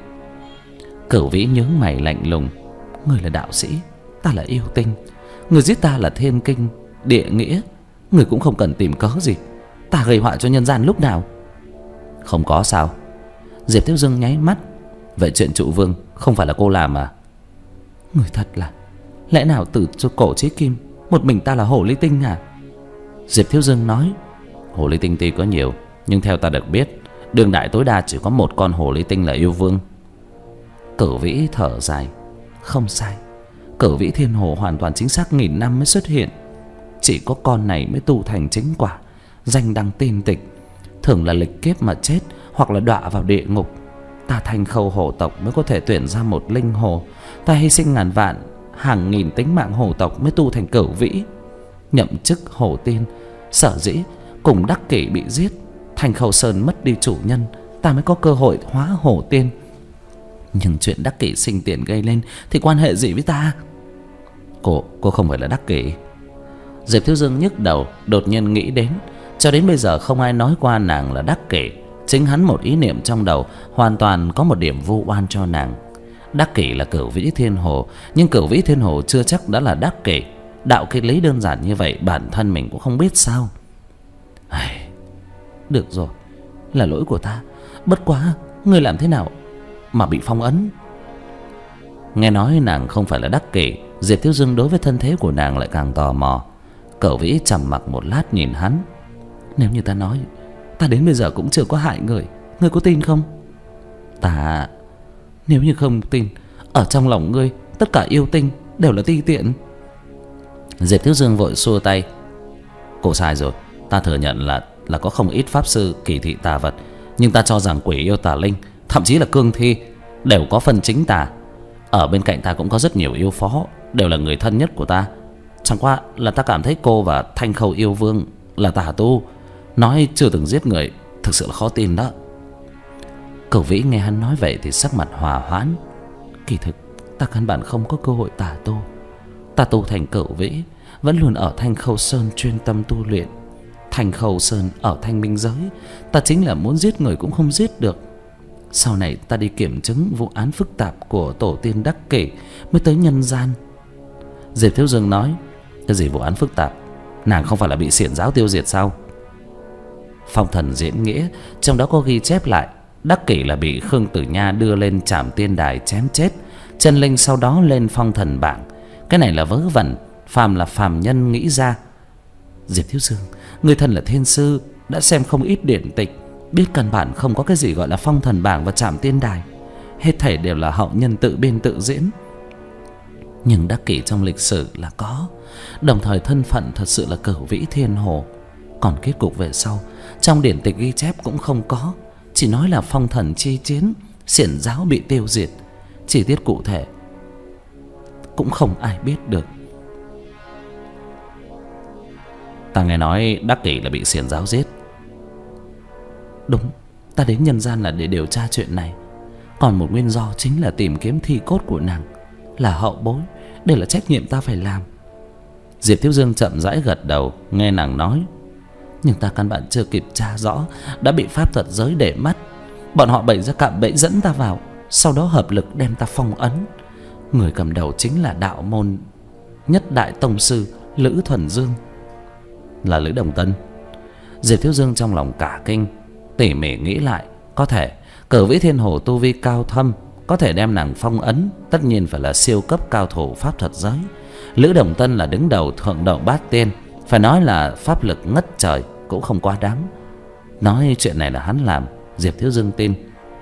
Cửu Vĩ nhướng mày lạnh lùng. Ngươi là đạo sĩ, ta là yêu tinh, người giết ta là thiên kinh địa nghĩa, người cũng không cần tìm cớ gì. Ta gây họa cho nhân gian lúc nào? Không có sao. Diệp Thiếu Dương nháy mắt. Vậy chuyện trụ vương không phải là cô làm à? Người thật là, lẽ nào từ cổ chí kim một mình ta là hồ ly tinh à? Diệp Thiếu Dương nói. Hồ ly tinh tuy có nhiều, nhưng theo ta được biết, đương đại tối đa chỉ có một con hồ ly tinh là yêu vương. Cửu Vĩ thở dài. Không sai, Cửu Vĩ Thiên Hồ hoàn toàn chính xác nghìn năm mới xuất hiện. Chỉ có con này mới tu thành chính quả, danh đăng tiên tịch. Thường là lịch kiếp mà chết, hoặc là đọa vào địa ngục. Ta Thanh Khâu Hổ tộc mới có thể tuyển ra một linh hồ. Ta hy sinh ngàn vạn, hàng nghìn tính mạng hổ tộc mới tu thành Cửu Vĩ. Nhậm chức hổ tiên, sở dĩ cùng Đắc Kỷ bị giết, Thanh Khâu Sơn mất đi chủ nhân, ta mới có cơ hội hóa hổ tiên. Nhưng chuyện Đắc Kỷ sinh tiền gây lên thì quan hệ gì với ta? Cô, cô không phải là Đắc Kỷ. Diệp Thiếu Dương nhức đầu, đột nhiên nghĩ đến, cho đến bây giờ không ai nói qua nàng là Đắc Kỷ. Chính hắn một ý niệm trong đầu hoàn toàn có một điểm vu oan cho nàng. Đắc Kỷ là Cửu Vĩ Thiên Hồ, nhưng Cửu Vĩ Thiên Hồ chưa chắc đã là Đắc Kỷ. Đạo cái lý đơn giản như vậy bản thân mình cũng không biết sao. Ai... Được rồi, là lỗi của ta. Bất quá, ngươi làm thế nào mà bị phong ấn? Nghe nói nàng không phải là Đắc Kỷ, Diệp Thiếu Dương đối với thân thế của nàng lại càng tò mò. Cửu Vĩ trầm mặc một lát nhìn hắn. Nếu như ta nói ta đến bây giờ cũng chưa có hại người, ngươi có tin không? Ta... Nếu như không tin, ở trong lòng ngươi tất cả yêu tinh đều là ti tiện. Diệp Thiếu Dương vội xua tay. Cô sai rồi, ta thừa nhận là là có không ít pháp sư kỳ thị tà vật, nhưng ta cho rằng quỷ yêu tà linh, thậm chí là cương thi, đều có phần chính tà. Ở bên cạnh ta cũng có rất nhiều yêu phó, đều là người thân nhất của ta. Chẳng qua là ta cảm thấy cô và Thanh Khâu yêu vương là tà tu, nói chưa từng giết người, thực sự là khó tin đó. Cửu Vĩ nghe hắn nói vậy thì sắc mặt hòa hoãn. Kỳ thực ta căn bản không có cơ hội tà tu. Ta tu thành Cửu Vĩ, vẫn luôn ở Thanh Khâu Sơn chuyên tâm tu luyện. Thanh Khâu Sơn ở Thanh Minh Giới, ta chính là muốn giết người cũng không giết được. Sau này ta đi kiểm chứng vụ án phức tạp của tổ tiên Đắc Kỷ mới tới nhân gian. Diệp Thiếu Dương nói. Cái gì vụ án phức tạp? Nàng không phải là bị xiển giáo tiêu diệt sao? Phong Thần diễn nghĩa trong đó có ghi chép lại, Đắc Kỷ là bị Khương Tử Nha đưa lên Trảm Tiên Đài chém chết, chân linh sau đó lên phong thần bảng. Cái này là vớ vẩn, phàm là phàm nhân nghĩ ra. Diệp Thiếu Dương, người thân là thiên sư, đã xem không ít điển tịch, biết căn bản không có cái gì gọi là phong thần bảng và Trảm Tiên Đài. Hết thảy đều là hậu nhân tự biên tự diễn. Nhưng Đắc Kỷ trong lịch sử là có, đồng thời thân phận thật sự là Cửu Vĩ Thiên Hồ. Còn kết cục về sau trong điển tịch ghi chép cũng không có, chỉ nói là phong thần chi chiến, xiển giáo bị tiêu diệt. Chi tiết cụ thể cũng không ai biết được. Ta nghe nói Đắc Kỷ là bị xiển giáo giết. Đúng, ta đến nhân gian là để điều tra chuyện này. Còn một nguyên do chính là tìm kiếm thi cốt của nàng, là hậu bối, đây là trách nhiệm ta phải làm. Diệp Thiếu Dương chậm rãi gật đầu, nghe nàng nói. Nhưng ta căn bản chưa kịp tra rõ, đã bị pháp thuật giới để mắt. Bọn họ bày ra cạm bẫy dẫn ta vào, sau đó hợp lực đem ta phong ấn. Người cầm đầu chính là đạo môn nhất đại tông sư Lữ Thuần Dương. Là Lữ Đồng Tân? Diệp Thiếu Dương trong lòng cả kinh, tỉ mỉ nghĩ lại, có thể Cửu Vĩ Thiên Hồ tu vi cao thâm, có thể đem nàng phong ấn, tất nhiên phải là siêu cấp cao thủ pháp thuật giới. Lữ Đồng Tân là đứng đầu thượng đậu bát tiên, phải nói là pháp lực ngất trời cũng không quá đáng. Nói chuyện này là hắn làm, Diệp Thiếu Dương tin.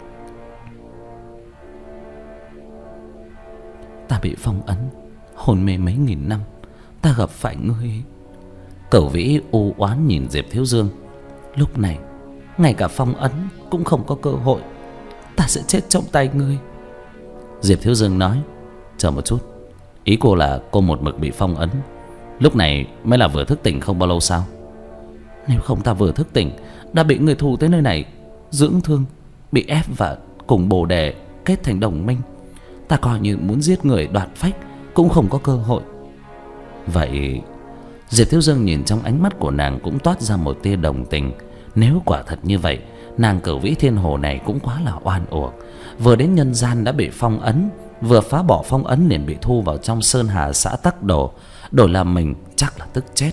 Ta bị phong ấn, hôn mê mấy nghìn năm, ta gặp phải ngươi. Cửu Vĩ u oán nhìn Diệp Thiếu Dương. Lúc này ngay cả phong ấn cũng không có cơ hội. Ta sẽ chết trong tay ngươi. Diệp Thiếu Dương nói: Chờ một chút, ý cô là cô một mực bị phong ấn, lúc này mới là vừa thức tỉnh không bao lâu sao? Nếu không ta vừa thức tỉnh đã bị người thù tới nơi này dưỡng thương, bị ép và cùng bồ đề kết thành đồng minh. Ta coi như muốn giết người đoạt phách cũng không có cơ hội. Vậy Diệp Thiếu Dương nhìn trong ánh mắt của nàng cũng toát ra một tia đồng tình. Nếu quả thật như vậy, nàng Cửu Vĩ Thiên Hồ này cũng quá là oan uổng. Vừa đến nhân gian đã bị phong ấn, vừa phá bỏ phong ấn liền bị thu vào trong Sơn Hà xã Tắc Đồ, đổi làm mình chắc là tức chết.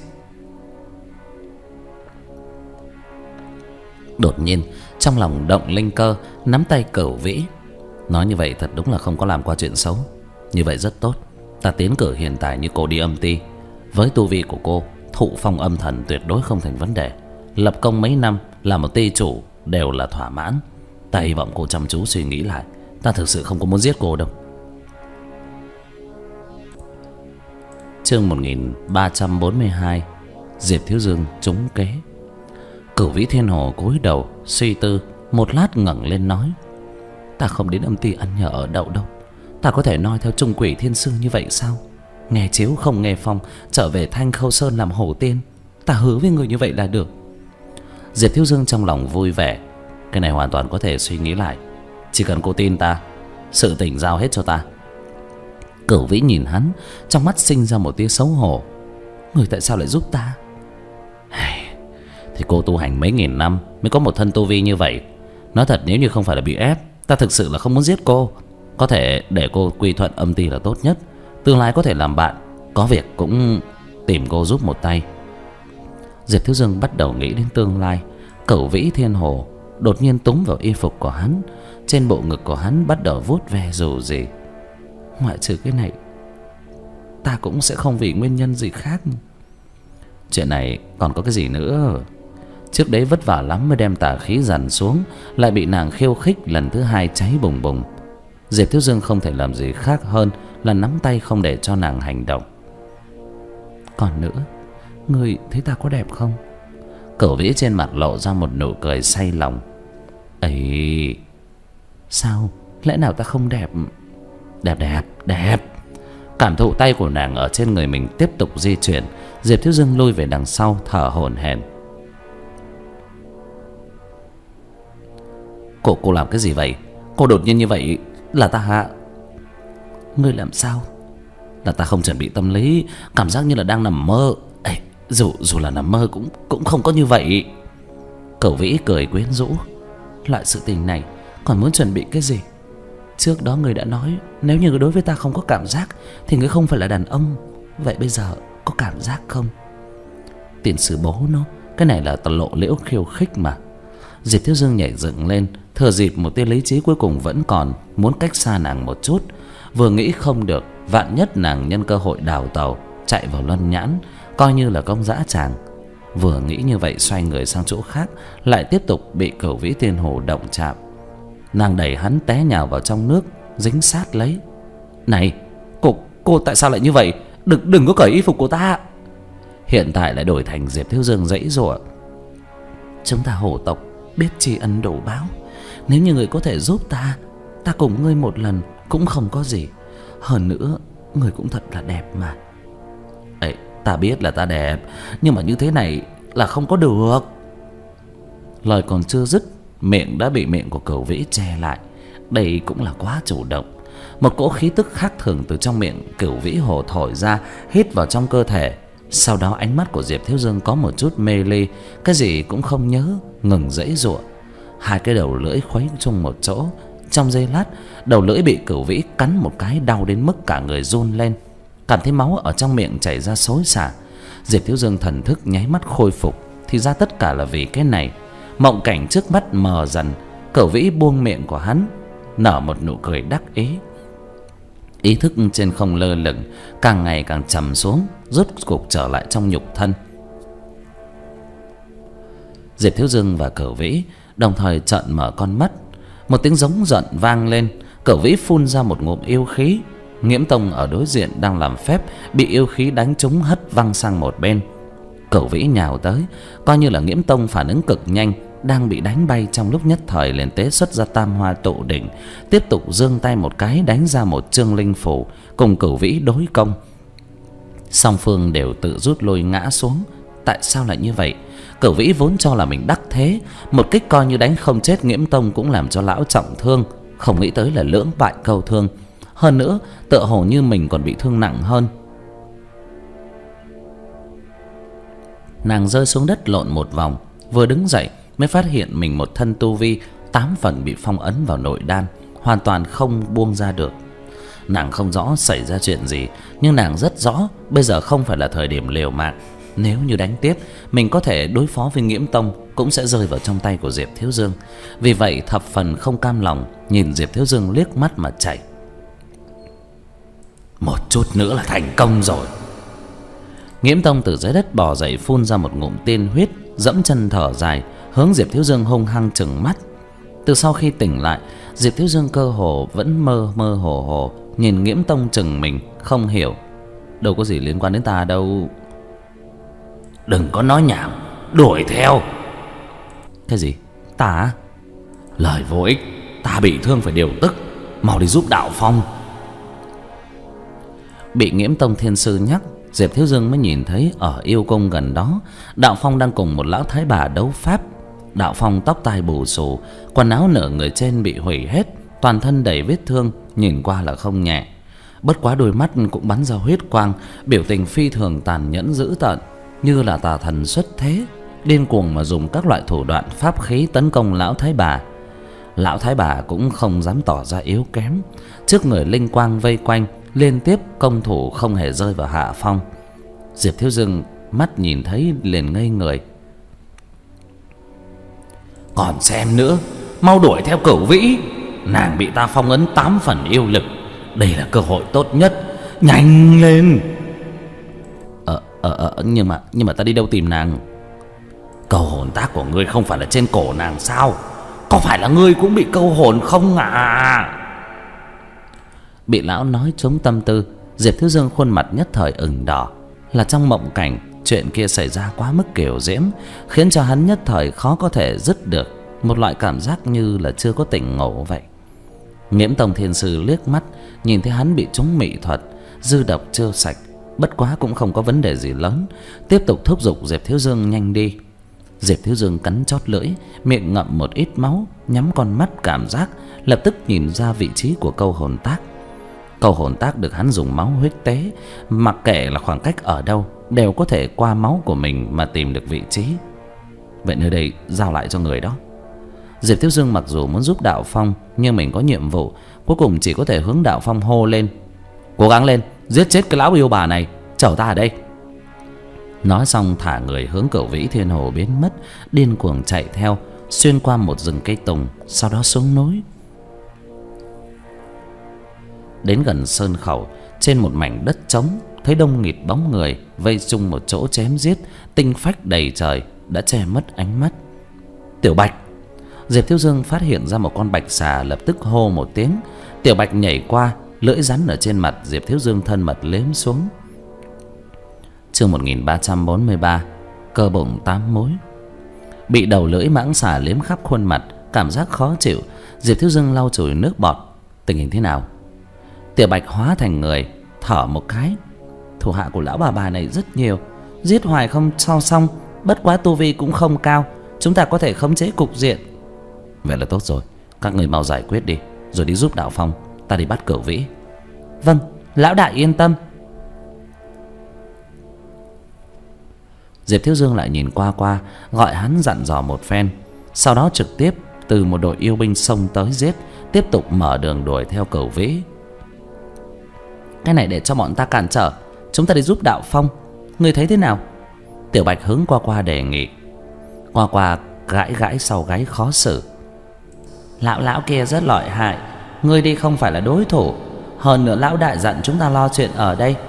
Đột nhiên trong lòng động linh cơ, nắm tay Cửu Vĩ. Nói như vậy thật đúng là không có làm qua chuyện xấu. Như vậy rất tốt. Ta tiến cử hiện tại như cô đi âm ti. Với tu vi của cô, thụ phong âm thần tuyệt đối không thành vấn đề. Lập công mấy năm, là một ti chủ đều là thỏa mãn. Ta hy vọng cô chăm chú suy nghĩ lại. Ta thực sự không có muốn giết cô đâu. Chương một nghìn ba trăm bốn mươi hai. Diệp Thiếu Dương trúng kế. Cửu Vĩ Thiên Hồ cúi đầu suy tư, một lát ngẩng lên nói: Ta không đến âm ty ăn nhờ ở đậu đâu. Ta có thể noi theo Trung Quỷ Thiên Sư như vậy sao? Nghe chiếu không nghe phong, trở về Thanh Khâu Sơn làm hổ tiên. Ta hứa với người như vậy là được. Diệp Thiếu Dương trong lòng vui vẻ. Cái này hoàn toàn có thể suy nghĩ lại. Chỉ cần cô tin ta, sự tình giao hết cho ta. Cửu Vĩ nhìn hắn, trong mắt sinh ra một tia xấu hổ. Người tại sao lại giúp ta? Thì cô tu hành mấy nghìn năm mới có một thân tu vi như vậy. Nói thật, nếu như không phải là bị ép, ta thực sự là không muốn giết cô. Có thể để cô quy thuận âm ty là tốt nhất. Tương lai có thể làm bạn, có việc cũng tìm cô giúp một tay. Diệp Thiếu Dương bắt đầu nghĩ đến tương lai. Cửu Vĩ Thiên Hồ đột nhiên túm vào y phục của hắn. Trên bộ ngực của hắn bắt đầu vuốt ve dù gì. Ngoại trừ cái này, ta cũng sẽ không vì nguyên nhân gì khác. Chuyện này còn có cái gì nữa? Trước đấy vất vả lắm mới đem tà khí dằn xuống, lại bị nàng khiêu khích lần thứ hai cháy bùng bùng. Diệp Thiếu Dương không thể làm gì khác hơn là nắm tay không để cho nàng hành động. Còn nữa, ngươi thấy ta có đẹp không? Cửu Vĩ trên mặt lộ ra một nụ cười say lòng. Ấy, sao? Lẽ nào ta không đẹp? Đẹp đẹp đẹp. Cảm thụ tay của nàng ở trên người mình tiếp tục di chuyển, Diệp Thiếu Dương lui về đằng sau thở hổn hển. Cô cô làm cái gì vậy? Cô đột nhiên như vậy là ta hạ. Ngươi làm sao? Là ta không chuẩn bị tâm lý, cảm giác như là đang nằm mơ. Ê, dù dù là nằm mơ cũng cũng không có như vậy. Cửu Vĩ cười quyến rũ. Loại sự tình này còn muốn chuẩn bị cái gì? Trước đó người đã nói nếu như đối với ta không có cảm giác thì người không phải là đàn ông. Vậy bây giờ có cảm giác không? Tiền sử bố nó, cái này là tà lộ liễu khiêu khích mà. Diệp Thiếu Dương nhảy dựng lên, thừa dịp một tia lý trí cuối cùng vẫn còn, muốn cách xa nàng một chút. Vừa nghĩ không được, vạn nhất nàng nhân cơ hội đào tàu chạy vào Luân Nhãn, coi như là công dã tràng. Vừa nghĩ như vậy, xoay người sang chỗ khác, lại tiếp tục bị Cửu Vĩ Thiên Hồ động chạm. Nàng đẩy hắn té nhào vào trong nước, dính sát lấy. Này, cô cô tại sao lại như vậy? Đừng đừng có cởi y phục của ta. Hiện tại lại đổi thành Diệp Thiếu Dương giãy giụa. Chúng ta hổ tộc biết tri ân đổ báo. Nếu như người có thể giúp ta, ta cùng ngươi một lần cũng không có gì. Hơn nữa, người cũng thật là đẹp mà. Ấy, ta biết là ta đẹp, nhưng mà như thế này là không có được. Lời còn chưa dứt, miệng đã bị miệng của Cửu Vĩ che lại. Đây cũng là quá chủ động. Một cỗ khí tức khác thường từ trong miệng Cửu Vĩ Hồ thổi ra, hít vào trong cơ thể. Sau đó ánh mắt của Diệp Thiếu Dương có một chút mê ly, cái gì cũng không nhớ, ngừng giãy giụa. Hai cái đầu lưỡi khuấy chung một chỗ. Trong giây lát, đầu lưỡi bị Cửu Vĩ cắn một cái, đau đến mức cả người run lên, cảm thấy máu ở trong miệng chảy ra xối xả. Diệp Thiếu Dương thần thức nháy mắt khôi phục. Thì ra tất cả là vì cái này. Mộng cảnh trước mắt mờ dần, Cửu Vĩ buông miệng của hắn, nở một nụ cười đắc ý. Ý thức trên không lơ lửng, càng ngày càng trầm xuống, rốt cục trở lại trong nhục thân. Diệp Thiếu Dương và Cửu Vĩ đồng thời trợn mở con mắt. Một tiếng giống giận vang lên. Cửu Vĩ phun ra một ngụm yêu khí. Nghiễm Tông ở đối diện đang làm phép, bị yêu khí đánh trúng hất văng sang một bên. Cửu Vĩ nhào tới, coi như là Nghiễm Tông phản ứng cực nhanh, đang bị đánh bay trong lúc nhất thời liền tế xuất ra tam hoa tụ đỉnh, tiếp tục giương tay một cái đánh ra một chương linh phủ, cùng Cửu Vĩ đối công. Song phương đều tự rút lui ngã xuống. Tại sao lại như vậy? Cửu Vĩ vốn cho là mình đắc thế, một kích coi như đánh không chết Nghiễm Tông cũng làm cho lão trọng thương, không nghĩ tới là lưỡng bại câu thương. Hơn nữa tựa hồ như mình còn bị thương nặng hơn. Nàng rơi xuống đất lộn một vòng, vừa đứng dậy mới phát hiện mình một thân tu vi tám phần bị phong ấn vào nội đan, hoàn toàn không buông ra được. Nàng không rõ xảy ra chuyện gì, nhưng nàng rất rõ bây giờ không phải là thời điểm liều mạng. Nếu như đánh tiếp, mình có thể đối phó với Nghiễm Tông cũng sẽ rơi vào trong tay của Diệp Thiếu Dương. Vì vậy thập phần không cam lòng, nhìn Diệp Thiếu Dương liếc mắt mà chạy. Một chút nữa là thành công rồi. Nghiễm Tông từ dưới đất bò dậy, phun ra một ngụm tiên huyết, dẫm chân thở dài, hướng Diệp Thiếu Dương hung hăng trừng mắt. Từ sau khi tỉnh lại, Diệp Thiếu Dương cơ hồ vẫn mơ mơ hồ hồ, nhìn Nghiễm Tông chừng mình, không hiểu. Đâu có gì liên quan đến ta đâu. Đừng có nói nhảm, đuổi theo. Cái gì? Ta? Lời vô ích, ta bị thương phải điều tức, mau đi giúp Đạo Phong. Bị Nghiễm Tông thiên sư nhắc, Diệp Thiếu Dương mới nhìn thấy ở yêu cung gần đó, Đạo Phong đang cùng một lão thái bà đấu pháp. Đạo Phong tóc tai bù xù, quần áo nửa người trên bị hủy hết, toàn thân đầy vết thương, nhìn qua là không nhẹ. Bất quá đôi mắt cũng bắn ra huyết quang, biểu tình phi thường tàn nhẫn dữ tợn, như là tà thần xuất thế, điên cuồng mà dùng các loại thủ đoạn pháp khí tấn công lão thái bà. Lão thái bà cũng không dám tỏ ra yếu kém, trước người linh quang vây quanh, liên tiếp công thủ không hề rơi vào hạ phong. Diệp Thiếu Dương mắt nhìn thấy liền ngây người. Còn xem nữa, mau đuổi theo Cửu Vĩ, nàng bị ta phong ấn tám phần yêu lực, đây là cơ hội tốt nhất, nhanh lên. Ờ ờ ờ nhưng mà nhưng mà ta đi đâu tìm nàng? Câu hồn tác của ngươi không phải là trên cổ nàng sao? Có phải là ngươi cũng bị câu hồn không à? Bị lão nói trúng tâm tư, Diệp Thiếu Dương khuôn mặt nhất thời ửng đỏ. Là trong mộng cảnh, chuyện kia xảy ra quá mức kiều diễm, khiến cho hắn nhất thời khó có thể dứt được, một loại cảm giác như là chưa có tỉnh ngộ vậy. Nghiễm Tông thiên sư liếc mắt, nhìn thấy hắn bị trúng mị thuật, dư độc chưa sạch, bất quá cũng không có vấn đề gì lớn, tiếp tục thúc giục Diệp Thiếu Dương nhanh đi. Diệp Thiếu Dương cắn chót lưỡi, miệng ngậm một ít máu, nhắm con mắt cảm giác, lập tức nhìn ra vị trí của câu hồn tác. Câu hồn tác được hắn dùng máu huyết tế, mặc kệ là khoảng cách ở đâu, đều có thể qua máu của mình mà tìm được vị trí. Vậy nơi đây giao lại cho người đó. Diệp Thiếu Dương mặc dù muốn giúp Đạo Phong, nhưng mình có nhiệm vụ, cuối cùng chỉ có thể hướng Đạo Phong hô lên: cố gắng lên, giết chết cái lão yêu bà này, chở ta ở đây. Nói xong thả người hướng Cửu Vĩ Thiên Hồ biến mất, điên cuồng chạy theo, xuyên qua một rừng cây tùng, sau đó xuống núi. Đến gần sơn khẩu, trên một mảnh đất trống, thấy đông nghịt bóng người vây chung một chỗ chém giết, tinh phách đầy trời, đã che mất ánh mắt. Tiểu Bạch! Diệp Thiếu Dương phát hiện ra một con bạch xà, lập tức hô một tiếng. Tiểu Bạch nhảy qua, lưỡi rắn ở trên mặt Diệp Thiếu Dương thân mật liếm xuống. Chương một nghìn ba trăm bốn mươi ba, cơ bụng tám mối. Bị đầu lưỡi mãng xà liếm khắp khuôn mặt, cảm giác khó chịu, Diệp Thiếu Dương lau chùi nước bọt. Tình hình thế nào? Tiểu Bạch hóa thành người, thở một cái. Thủ hạ của lão bà bà này rất nhiều, giết hoài không sao xong, bất quá tu vi cũng không cao, chúng ta có thể khống chế cục diện. Vậy là tốt rồi, các người mau giải quyết đi, rồi đi giúp Đạo Phong, ta đi bắt Cửu Vĩ. Vâng, lão đại yên tâm. Diệp Thiếu Dương lại nhìn qua qua, gọi hắn dặn dò một phen, sau đó trực tiếp từ một đội yêu binh xông tới giết, tiếp tục mở đường đuổi theo Cửu Vĩ. Cái này để cho bọn ta cản trở, chúng ta đi giúp Đạo Phong, ngươi thấy thế nào? Tiểu Bạch hướng qua qua đề nghị. Qua qua gãi gãi sau gáy khó xử. Lão lão kia rất lợi hại, ngươi đi không phải là đối thủ, hơn nữa lão đại dặn chúng ta lo chuyện ở đây.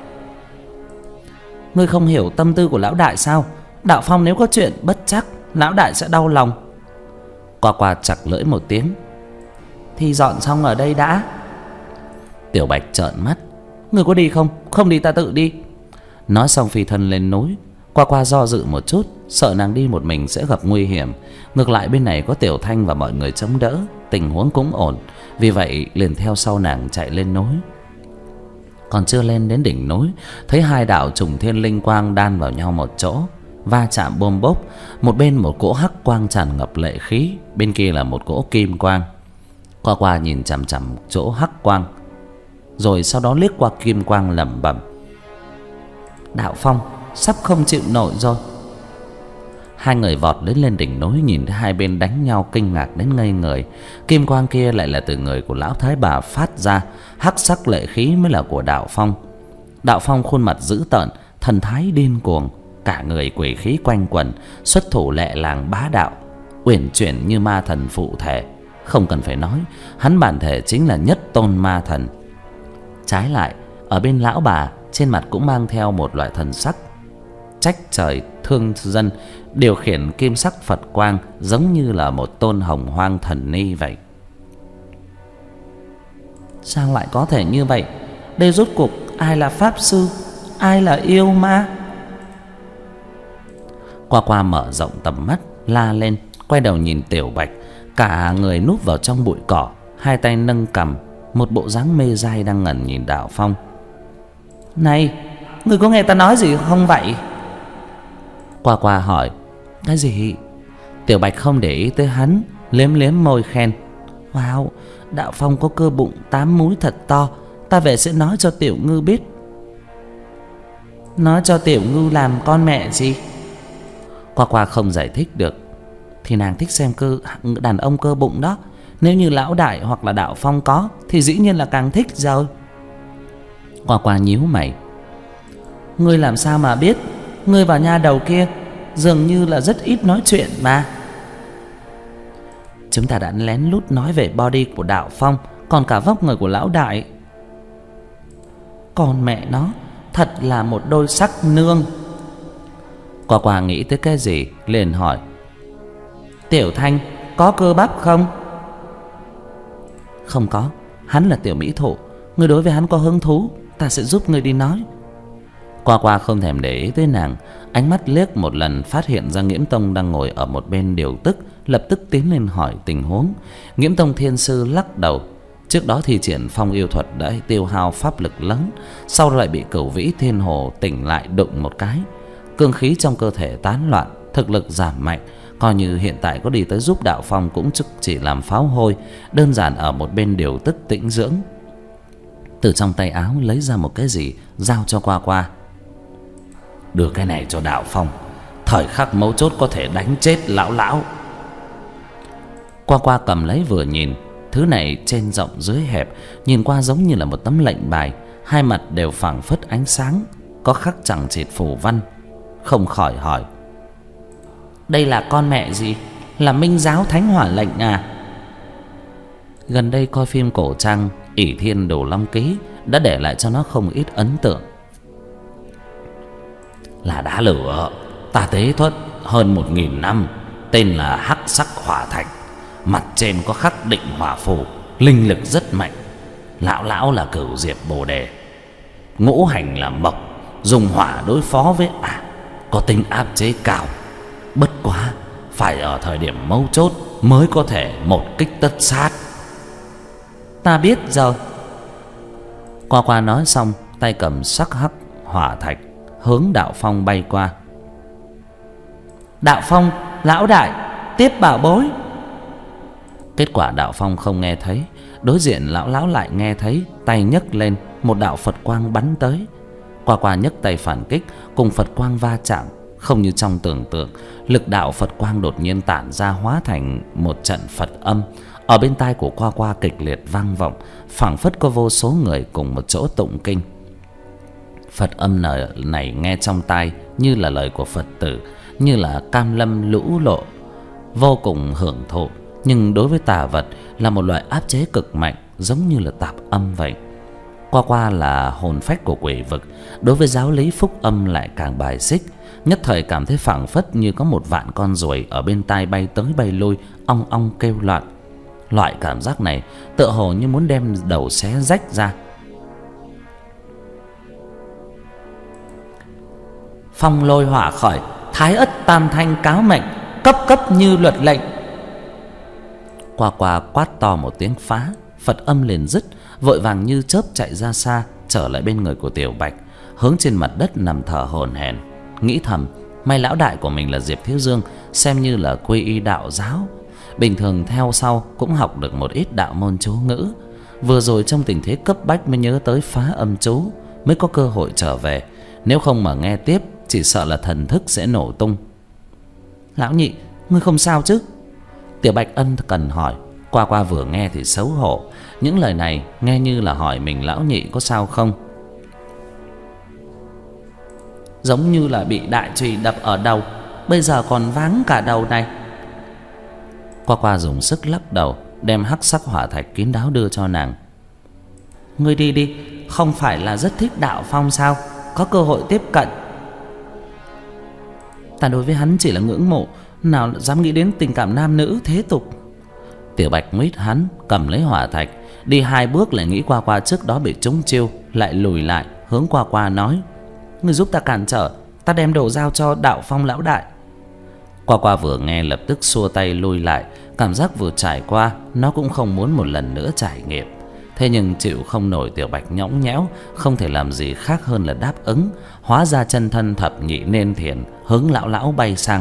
Ngươi không hiểu tâm tư của lão đại sao? Đạo Phong nếu có chuyện bất chắc, lão đại sẽ đau lòng. Qua qua chặt lưỡi một tiếng. Thì dọn xong ở đây đã. Tiểu Bạch trợn mắt. Ngươi có đi không? Không đi ta tự đi. Nói xong phi thân lên núi. Qua qua do dự một chút, sợ nàng đi một mình sẽ gặp nguy hiểm. Ngược lại bên này có Tiểu Thanh và mọi người chống đỡ, tình huống cũng ổn. Vì vậy liền theo sau nàng chạy lên núi. Còn chưa lên đến đỉnh núi, thấy hai đạo trùng thiên linh quang đan vào nhau một chỗ, va chạm bôm bốp. Một bên một cỗ hắc quang tràn ngập lệ khí, bên kia là một cỗ kim quang. Qua qua nhìn chằm chằm chỗ hắc quang, rồi sau đó liếc qua kim quang lẩm bẩm: Đạo Phong sắp không chịu nổi rồi. Hai người vọt đến lên đỉnh núi, nhìn thấy hai bên đánh nhau kinh ngạc đến ngây người. Kim quang kia lại là từ người của lão thái bà phát ra, hắc sắc lệ khí mới là của Đạo Phong. Đạo Phong khuôn mặt dữ tợn, thần thái điên cuồng, cả người quỷ khí quanh quẩn, xuất thủ lẹ làng bá đạo, uyển chuyển như ma thần phụ thể. Không cần phải nói, hắn bản thể chính là nhất tôn ma thần. Trái lại, ở bên lão bà, trên mặt cũng mang theo một loại thần sắc trách trời thương dân, điều khiển kim sắc Phật quang giống như là một tôn hồng hoang thần ni vậy. Sao lại có thể như vậy? Đây rốt cuộc ai là pháp sư, ai là yêu ma? Qua qua mở rộng tầm mắt, la lên, quay đầu nhìn Tiểu Bạch, cả người núp vào trong bụi cỏ, hai tay nâng cằm, một bộ dáng mê dai đang ngẩn nhìn Đạo Phong. Này, người có nghe ta nói gì không vậy? Qua qua hỏi. Cái gì? Tiểu Bạch không để ý tới hắn, liếm liếm môi khen: Wow, Đạo Phong có cơ bụng tám múi thật to, ta về sẽ nói cho Tiểu Ngư biết. Nói cho Tiểu Ngư làm con mẹ gì? Qua qua không giải thích được. Thì nàng thích xem cơ đàn ông cơ bụng đó. Nếu như lão đại hoặc là Đạo Phong có thì dĩ nhiên là càng thích rồi. Qua qua nhíu mày. Ngươi làm sao mà biết? Ngươi và nha đầu kia dường như là rất ít nói chuyện mà. Chúng ta đã lén lút nói về body của Đạo Phong, còn cả vóc người của lão đại. Con mẹ nó, thật là một đôi sắc nương. Qua qua nghĩ tới cái gì liền hỏi: Tiểu Thanh có cơ bắp không? Không có, hắn là tiểu mỹ thụ. Ngươi đối với hắn có hứng thú, ta sẽ giúp ngươi đi nói. Qua qua không thèm để ý tới nàng, ánh mắt liếc một lần phát hiện ra Nghiễm Tông đang ngồi ở một bên điều tức, lập tức tiến lên hỏi tình huống. Nghiễm Tông thiên sư lắc đầu. Trước đó thi triển phong yêu thuật đã tiêu hao pháp lực lớn, sau lại bị Cửu Vĩ Thiên Hồ tỉnh lại đụng một cái, cương khí trong cơ thể tán loạn, thực lực giảm mạnh. Coi như hiện tại có đi tới giúp Đạo Phong cũng chỉ làm pháo hôi, đơn giản ở một bên điều tức tĩnh dưỡng. Từ trong tay áo lấy ra một cái gì giao cho Qua qua. Đưa cái này cho Đạo Phong, thời khắc mấu chốt có thể đánh chết lão lão. Qua qua cầm lấy vừa nhìn, thứ này trên rộng dưới hẹp, nhìn qua giống như là một tấm lệnh bài, hai mặt đều phảng phất ánh sáng, có khắc chẳng chịt phù văn. Không khỏi hỏi: Đây là con mẹ gì? Là Minh Giáo Thánh Hỏa lệnh à? Gần đây coi phim cổ trang ỷ Thiên Đồ Long Ký đã để lại cho nó không ít ấn tượng. Là đá lửa, ta tế thuật hơn một nghìn năm, tên là Hắc Sắc Hỏa Thạch, mặt trên có khắc định hỏa phù, linh lực rất mạnh. Lão lão là Cửu Diệp Bồ Đề, ngũ hành là mộc, dùng hỏa đối phó với ả, có tính áp chế cao. Bất quá phải ở thời điểm mấu chốt mới có thể một kích tất sát. Ta biết rồi. Qua qua nói xong, tay cầm sắc hắc hỏa thạch hướng Đạo Phong bay qua. Đạo Phong, lão đại, tiếp bảo bối. Kết quả Đạo Phong không nghe thấy, đối diện lão lão lại nghe thấy, tay nhấc lên, một đạo Phật quang bắn tới. Qua qua nhấc tay phản kích, cùng Phật quang va chạm. Không như trong tưởng tượng, lực đạo Phật quang đột nhiên tản ra, hóa thành một trận Phật âm. Ở bên tai của Qua qua kịch liệt vang vọng, phảng phất có vô số người cùng một chỗ tụng kinh. Phật âm này nghe trong tai như là lời của Phật tử, như là cam lâm lũ lộ, vô cùng hưởng thụ. Nhưng đối với tà vật là một loại áp chế cực mạnh, giống như là tạp âm vậy. Qua qua là hồn phách của quỷ vực, đối với giáo lý phúc âm lại càng bài xích. Nhất thời cảm thấy phảng phất như có một vạn con ruồi ở bên tai bay tới bay lui, ong ong kêu loạn. Loại cảm giác này tựa hồ như muốn đem đầu xé rách ra. Phong lôi hỏa khởi, Thái ất tam thanh cáo mệnh, cấp cấp như luật lệnh. Qua Qua quát to một tiếng phá, Phật âm liền dứt, vội vàng như chớp chạy ra xa, trở lại bên người của Tiểu Bạch, hướng trên mặt đất nằm thở hổn hển, nghĩ thầm may lão đại của mình là Diệp Thiếu Dương, xem như là quy y đạo giáo, bình thường theo sau cũng học được một ít đạo môn chú ngữ. Vừa rồi trong tình thế cấp bách mới nhớ tới phá âm chú, mới có cơ hội trở về, nếu không mà nghe tiếp chỉ sợ là thần thức sẽ nổ tung. Lão nhị, ngươi không sao chứ? Tiểu Bạch ân cần hỏi. Qua Qua vừa nghe thì xấu hổ, những lời này nghe như là hỏi mình lão nhị có sao không. Giống như là bị đại chùy đập ở đầu, bây giờ còn váng cả đầu này. Qua Qua dùng sức lắc đầu, đem hắc sắc hỏa thạch kín đáo đưa cho nàng. Ngươi đi đi, không phải là rất thích đạo phong sao? Có cơ hội tiếp cận. Ta đối với hắn chỉ là ngưỡng mộ, nào dám nghĩ đến tình cảm nam nữ thế tục. Tiểu Bạch nguyết hắn, cầm lấy hỏa thạch, đi hai bước lại nghĩ Qua Qua trước đó bị trúng chiêu, lại lùi lại, hướng Qua Qua nói: Ngươi giúp ta cản trở, ta đem đồ giao cho đạo phong lão đại. Qua Qua vừa nghe lập tức xua tay lùi lại, cảm giác vừa trải qua nó cũng không muốn một lần nữa trải nghiệm. Thế nhưng chịu không nổi Tiểu Bạch nhõng nhẽo, không thể làm gì khác hơn là đáp ứng, hóa ra chân thân thập nhị nên thiền, hướng lão lão bay sang.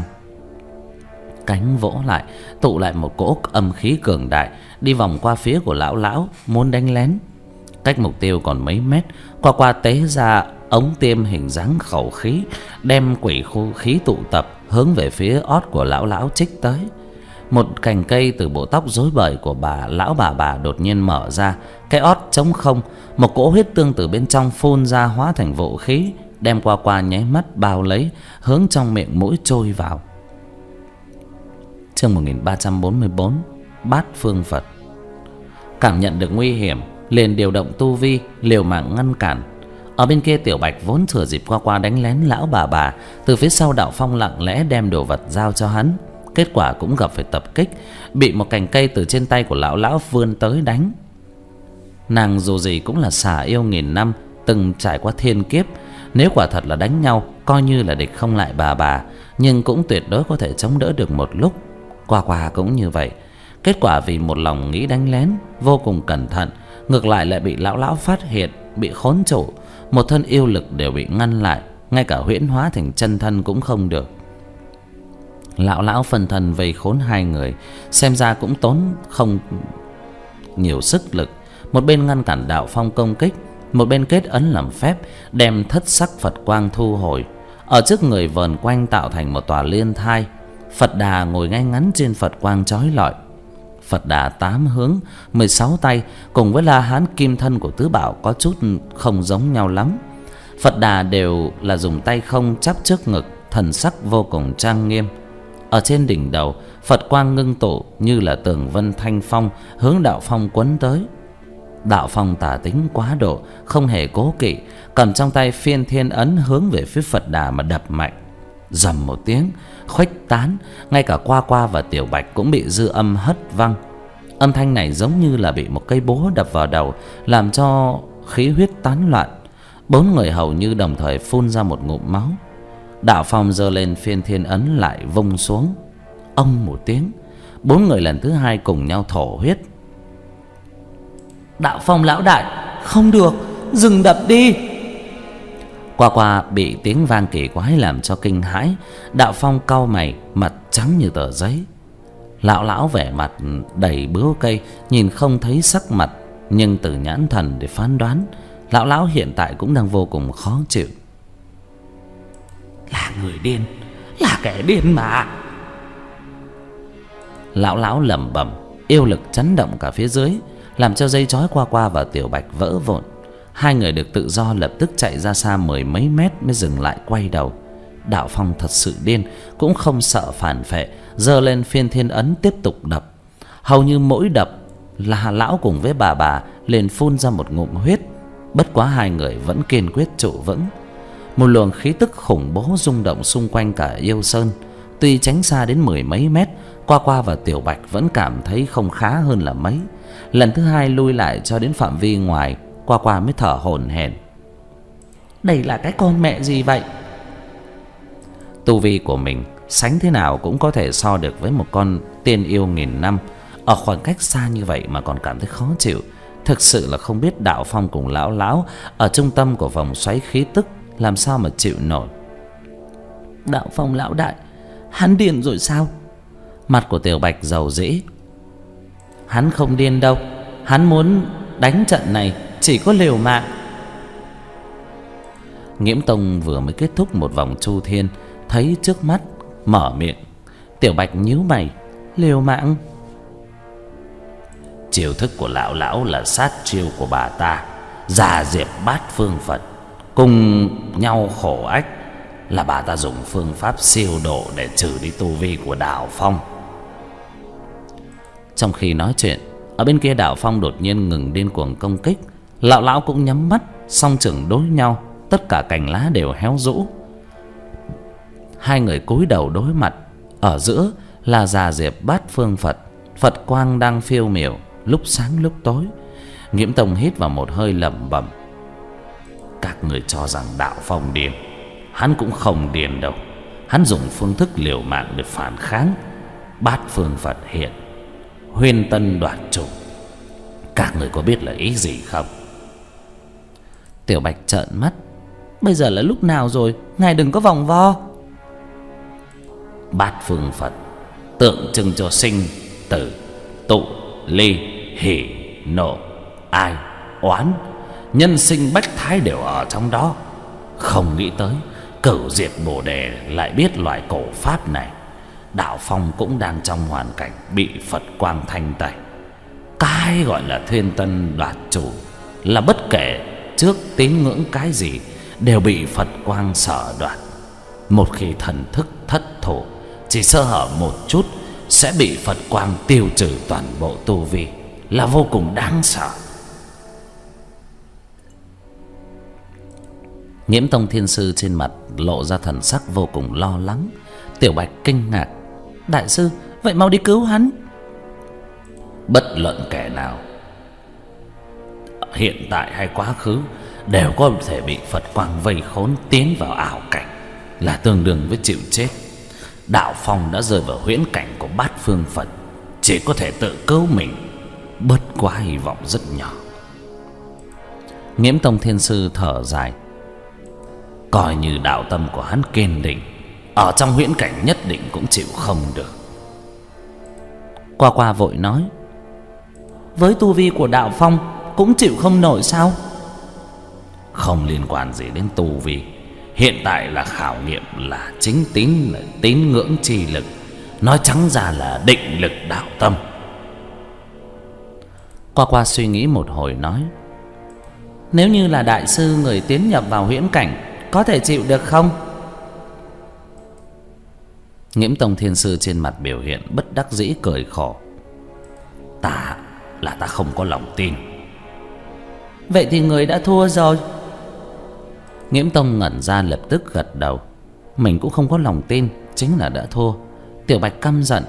Cánh vỗ lại, tụ lại một cỗ âm khí cường đại, đi vòng qua phía của lão lão, muốn đánh lén. Cách mục tiêu còn mấy mét, Qua Qua tế ra ống tiêm hình dáng khẩu khí, đem quỷ khu khí tụ tập hướng về phía ót của lão lão trích tới. Một cành cây từ bộ tóc rối bời của bà lão bà bà đột nhiên mở ra, cái ót trống không, một cỗ huyết tương từ bên trong phun ra hóa thành vũ khí, đem Qua Qua nháy mắt bao lấy, hướng trong miệng mũi trôi vào. Chương một nghìn ba trăm bốn mươi bốn, Bát Phương Phật. Cảm nhận được nguy hiểm, liền điều động tu vi liều mạng ngăn cản. Ở bên kia Tiểu Bạch vốn thừa dịp Qua Qua đánh lén lão bà bà, từ phía sau đạo phong lặng lẽ đem đồ vật giao cho hắn. Kết quả cũng gặp phải tập kích, bị một cành cây từ trên tay của lão lão vươn tới đánh. Nàng dù gì cũng là xà yêu nghìn năm, từng trải qua thiên kiếp, nếu quả thật là đánh nhau, coi như là địch không lại bà bà, nhưng cũng tuyệt đối có thể chống đỡ được một lúc. Qua Qua cũng như vậy. Kết quả vì một lòng nghĩ đánh lén, vô cùng cẩn thận, ngược lại lại bị lão lão phát hiện, bị khốn trụ, một thân yêu lực đều bị ngăn lại, ngay cả huyễn hóa thành chân thân cũng không được. Lão lão phân thân vây khốn hai người, xem ra cũng tốn không nhiều sức lực. Một bên ngăn cản đạo phong công kích, một bên kết ấn làm phép, đem thất sắc Phật quang thu hồi. Ở trước người vờn quanh tạo thành một tòa liên thai. Phật Đà ngồi ngay ngắn trên Phật quang chói lọi. Phật Đà tám hướng, mười sáu tay, cùng với La Hán kim thân của tứ bảo có chút không giống nhau lắm. Phật Đà đều là dùng tay không chắp trước ngực, thần sắc vô cùng trang nghiêm. Ở trên đỉnh đầu, Phật quang ngưng tụ như là tường vân thanh phong, hướng đạo phong quấn tới. Đạo phong tà tính quá độ, không hề cố kỵ, cầm trong tay phiên thiên ấn hướng về phía Phật Đà mà đập mạnh. Rầm một tiếng, khuếch tán, ngay cả Qua Qua và Tiểu Bạch cũng bị dư âm hất văng. Âm thanh này giống như là bị một cây búa đập vào đầu, làm cho khí huyết tán loạn. Bốn người hầu như đồng thời phun ra một ngụm máu. Đạo phong giơ lên phiên thiên ấn lại vung xuống. Ông một tiếng, bốn người lần thứ hai cùng nhau thổ huyết. Đạo phong lão đại, không được, dừng đập đi. Qua Qua bị tiếng vang kỳ quái làm cho kinh hãi. Đạo phong cau mày, mặt trắng như tờ giấy. Lão lão vẻ mặt đầy bướu cây, nhìn không thấy sắc mặt, nhưng từ nhãn thần để phán đoán, lão lão hiện tại cũng đang vô cùng khó chịu. Là người điên, là kẻ điên mà. Lão lão lẩm bẩm, yêu lực chấn động cả phía dưới, làm cho dây trói Qua Qua và Tiểu Bạch vỡ vụn. Hai người được tự do lập tức chạy ra xa mười mấy mét mới dừng lại quay đầu. Đạo phong thật sự điên, cũng không sợ phản phệ, giơ lên phiên thiên ấn tiếp tục đập. Hầu như mỗi đập là lão cùng với bà bà liền phun ra một ngụm huyết. Bất quá hai người vẫn kiên quyết trụ vững. Một luồng khí tức khủng bố rung động xung quanh cả yêu sơn. Tuy tránh xa đến mười mấy mét, Qua Qua và Tiểu Bạch vẫn cảm thấy không khá hơn là mấy. Lần thứ hai lui lại cho đến phạm vi ngoài, Qua Qua mới thở hổn hển. Đây là cái con mẹ gì vậy? Tu vi của mình sánh thế nào cũng có thể so được với một con tiên yêu nghìn năm. Ở khoảng cách xa như vậy mà còn cảm thấy khó chịu, thực sự là không biết Đạo Phong cùng lão lão ở trung tâm của vòng xoáy khí tức làm sao mà chịu nổi. Đạo Phong lão đại, hắn điên rồi sao? Mặt của Tiểu Bạch rầu rĩ. Hắn không điên đâu, hắn muốn đánh trận này chỉ có liều mạng. Nghiễm Tông vừa mới kết thúc một vòng chu thiên, thấy trước mắt mở miệng. Tiểu Bạch nhíu mày. Liều mạng? Chiêu thức của lão lão là sát chiêu của bà ta, Già Diệp Bát Phương Phật cùng nhau khổ ách, là bà ta dùng phương pháp siêu độ để trừ đi tu vi của Đạo Phong. Trong khi nói chuyện, ở bên kia Đạo Phong đột nhiên ngừng điên cuồng công kích. Lão lão cũng nhắm mắt, song trưởng đối nhau, tất cả cành lá đều héo rũ. Hai người cúi đầu đối mặt, ở giữa là Già Diệp Bát Phương Phật, Phật quang đang phiêu miểu, lúc sáng lúc tối. Nghiễm Tông hít vào một hơi lẩm bẩm. Các người cho rằng Đạo Phong điên, hắn cũng không điên đâu. Hắn dùng phương thức liều mạng để phản kháng. Bát Phương Phật hiện, huyên tân đoạt chủ. Các người có biết là ý gì không? Tiểu Bạch trợn mắt. Bây giờ là lúc nào rồi? Ngài đừng có vòng vo. Bát Phương Phật tượng trưng cho sinh tử, tụ ly, hỉ nộ, ai oán, nhân sinh bách thái đều ở trong đó. Không nghĩ tới Cửu Diệt Bồ Đề lại biết loại cổ pháp này. Đạo Phong cũng đang trong hoàn cảnh bị Phật quang thanh tẩy. Cái gọi là thiên tân đoạt chủ là bất kể trước tín ngưỡng cái gì đều bị Phật quang sở đoạt. Một khi thần thức thất thủ, chỉ sơ hở một chút sẽ bị Phật quang tiêu trừ toàn bộ tu vi, là vô cùng đáng sợ. Nghiễm Tông Thiên Sư trên mặt lộ ra thần sắc vô cùng lo lắng. Tiểu Bạch kinh ngạc. Đại sư, vậy mau đi cứu hắn. Bất luận kẻ nào, hiện tại hay quá khứ, đều có thể bị Phật quang vây khốn, tiến vào ảo cảnh, là tương đương với chịu chết. Đạo Phong đã rơi vào huyễn cảnh của Bát Phương Phật, chỉ có thể tự cứu mình, bất quá hy vọng rất nhỏ. Nghiễm Tông Thiên Sư thở dài. Coi như đạo tâm của hắn kiên định, ở trong huyễn cảnh nhất định cũng chịu không được. Qua Qua vội nói. Với tu vi của Đạo Phong cũng chịu không nổi sao? Không liên quan gì đến tu vi. Hiện tại là khảo nghiệm là chính tín, là tín ngưỡng chi lực, nói trắng ra là định lực đạo tâm. Qua Qua suy nghĩ một hồi nói. Nếu như là đại sư người tiến nhập vào huyễn cảnh, có thể chịu được không? Nghiễm Tông Thiên Sư trên mặt biểu hiện bất đắc dĩ cười khổ. Ta là ta không có lòng tin. Vậy thì người đã thua rồi. Nghiễm Tông ngẩn ra, lập tức gật đầu. Mình cũng không có lòng tin, chính là đã thua. Tiểu Bạch căm giận.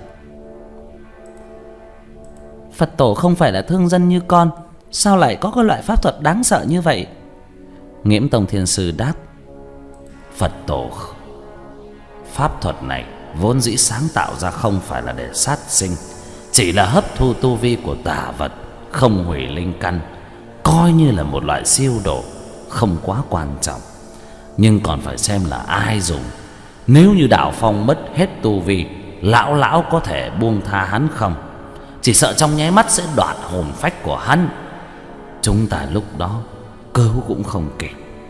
Phật tổ không phải là thương dân như con, sao lại có cái loại pháp thuật đáng sợ như vậy? Nghiễm Tông Thiên Sư đáp. Phật tổ pháp thuật này vốn dĩ sáng tạo ra không phải là để sát sinh, chỉ là hấp thu tu vi của tà vật, không hủy linh căn, coi như là một loại siêu độ, không quá quan trọng. Nhưng còn phải xem là ai dùng. Nếu như Đạo Phong mất hết tu vi, lão lão có thể buông tha hắn không? Chỉ sợ trong nháy mắt sẽ đoạt hồn phách của hắn. Chúng ta lúc đó cứu cũng không kịp.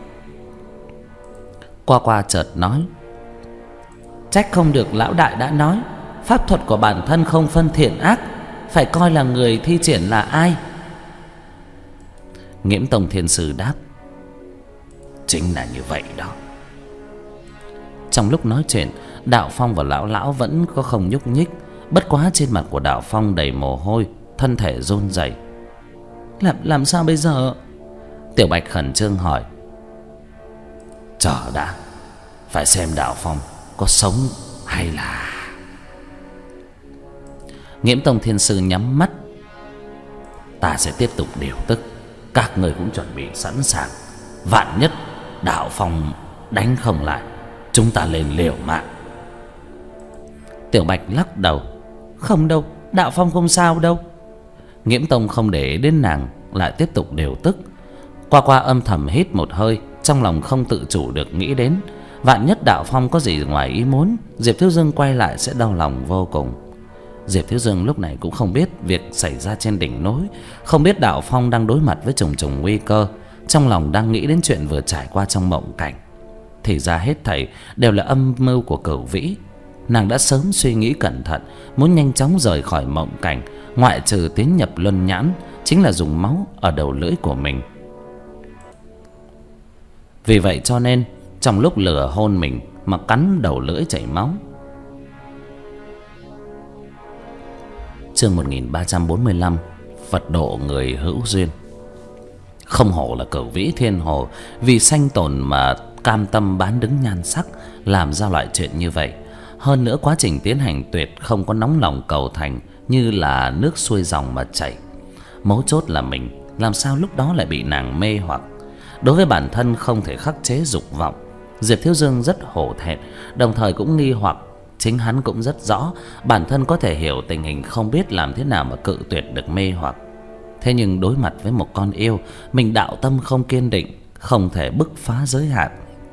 Qua Qua chợt nói. Trách không được lão đại đã nói, pháp thuật của bản thân không phân thiện ác, phải coi là người thi triển là ai. Nghiễm Tông Thiên Sư đáp. Chính là như vậy đó. Trong lúc nói chuyện, Đạo Phong và lão lão vẫn có không nhúc nhích. Bất quá trên mặt của Đạo Phong đầy mồ hôi, thân thể run rẩy. Làm, làm sao bây giờ? Tiểu Bạch khẩn trương hỏi. Chờ đã, phải xem Đạo Phong có sống hay là... Nghiễm Tông Thiên Sư nhắm mắt. Ta sẽ tiếp tục điều tức, các người cũng chuẩn bị sẵn sàng. Vạn nhất Đạo Phong đánh không lại, chúng ta lên liều mạng. Tiểu Bạch lắc đầu. Không đâu, Đạo Phong không sao đâu. Nghiễm Tông không để ý đến nàng, lại tiếp tục điều tức. Qua Qua âm thầm hít một hơi, trong lòng không tự chủ được nghĩ đến vạn nhất Đạo Phong có gì ngoài ý muốn, Diệp Thiếu Dương quay lại sẽ đau lòng vô cùng. Diệp Thiếu Dương lúc này cũng không biết việc xảy ra trên đỉnh núi, không biết Đạo Phong đang đối mặt với trùng trùng nguy cơ, trong lòng đang nghĩ đến chuyện vừa trải qua trong mộng cảnh. Thì ra hết thảy đều là âm mưu của Cửu Vĩ. Nàng đã sớm suy nghĩ cẩn thận, muốn nhanh chóng rời khỏi mộng cảnh, ngoại trừ tiến nhập luân nhãn, chính là dùng máu ở đầu lưỡi của mình. Vì vậy cho nên trong lúc lừa hôn mình mà cắn đầu lưỡi chảy máu. Chương một nghìn ba trăm bốn mươi lăm. Phật độ người hữu duyên. Không hổ là Cửu Vĩ Thiên Hồ, vì sanh tồn mà cam tâm bán đứng nhan sắc, làm ra loại chuyện như vậy. Hơn nữa quá trình tiến hành tuyệt không có nóng lòng cầu thành, như là nước xuôi dòng mà chảy. Mấu chốt là mình làm sao lúc đó lại bị nàng mê hoặc. Đối với bản thân không thể khắc chế dục vọng, Diệp Thiếu Dương rất hổ thẹn, đồng thời cũng nghi hoặc. Chính hắn cũng rất rõ bản thân có thể hiểu tình hình, không biết làm thế nào mà cự tuyệt được mê hoặc. Thế nhưng đối mặt với một con yêu, mình đạo tâm không kiên định, không thể bứt phá giới hạn.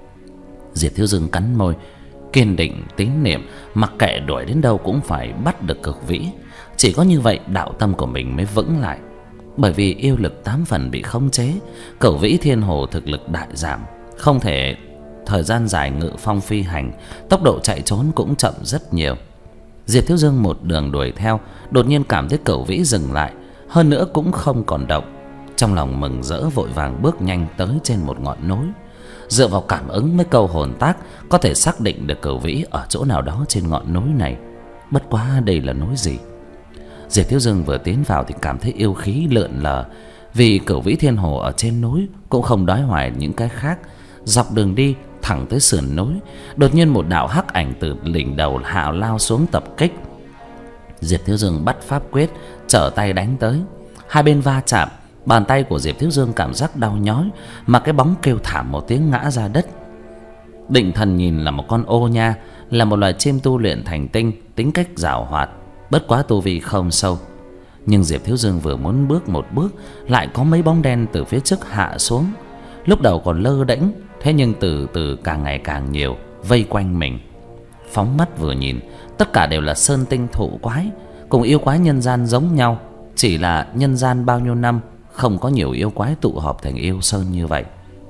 Diệp Thiếu Dương cắn môi, kiên định tín niệm, mặc kệ đuổi đến đâu cũng phải bắt được Cực Vĩ. Chỉ có như vậy đạo tâm của mình mới vững lại. Bởi vì yêu lực tám phần bị khống chế, Cửu Vĩ Thiên Hồ thực lực đại giảm, không thể thời gian dài ngự phong phi hành, tốc độ chạy trốn cũng chậm rất nhiều. Diệp Thiếu Dương một đường đuổi theo, đột nhiên cảm thấy Cửu Vĩ dừng lại, hơn nữa cũng không còn động. Trong lòng mừng rỡ vội vàng bước nhanh tới trên một ngọn núi. Dựa vào cảm ứng với câu hồn tác, có thể xác định được Cửu Vĩ ở chỗ nào đó trên ngọn núi này. Bất quá đây là núi gì? Diệp Thiếu Dương vừa tiến vào thì cảm thấy yêu khí lượn lờ, vì Cửu Vĩ Thiên Hồ ở trên núi cũng không đói hoài những cái khác. Dọc đường đi thẳng tới sườn núi, đột nhiên một đạo hắc ảnh từ đỉnh đầu hạ lao xuống tập kích. Diệp Thiếu Dương bắt pháp quyết, trở tay đánh tới. Hai bên va chạm, bàn tay của Diệp Thiếu Dương cảm giác đau nhói, mà cái bóng kêu thảm một tiếng ngã ra đất. Định Thần nhìn là một con ô nha, là một loài chim tu luyện thành tinh, tính cách giàu hoạt, bất quá tu vi không sâu. Nhưng Diệp Thiếu Dương vừa muốn bước một bước, lại có mấy bóng đen từ phía trước hạ xuống. Lúc đầu còn lơ đễnh, thế nhưng từ từ càng ngày càng nhiều, vây quanh mình. Phóng mắt vừa nhìn, tất cả đều là sơn tinh thụ quái, cùng yêu quái nhân gian giống nhau, chỉ là nhân gian bao nhiêu năm không có nhiều yêu quái tụ họp thành yêu sơn như vậy.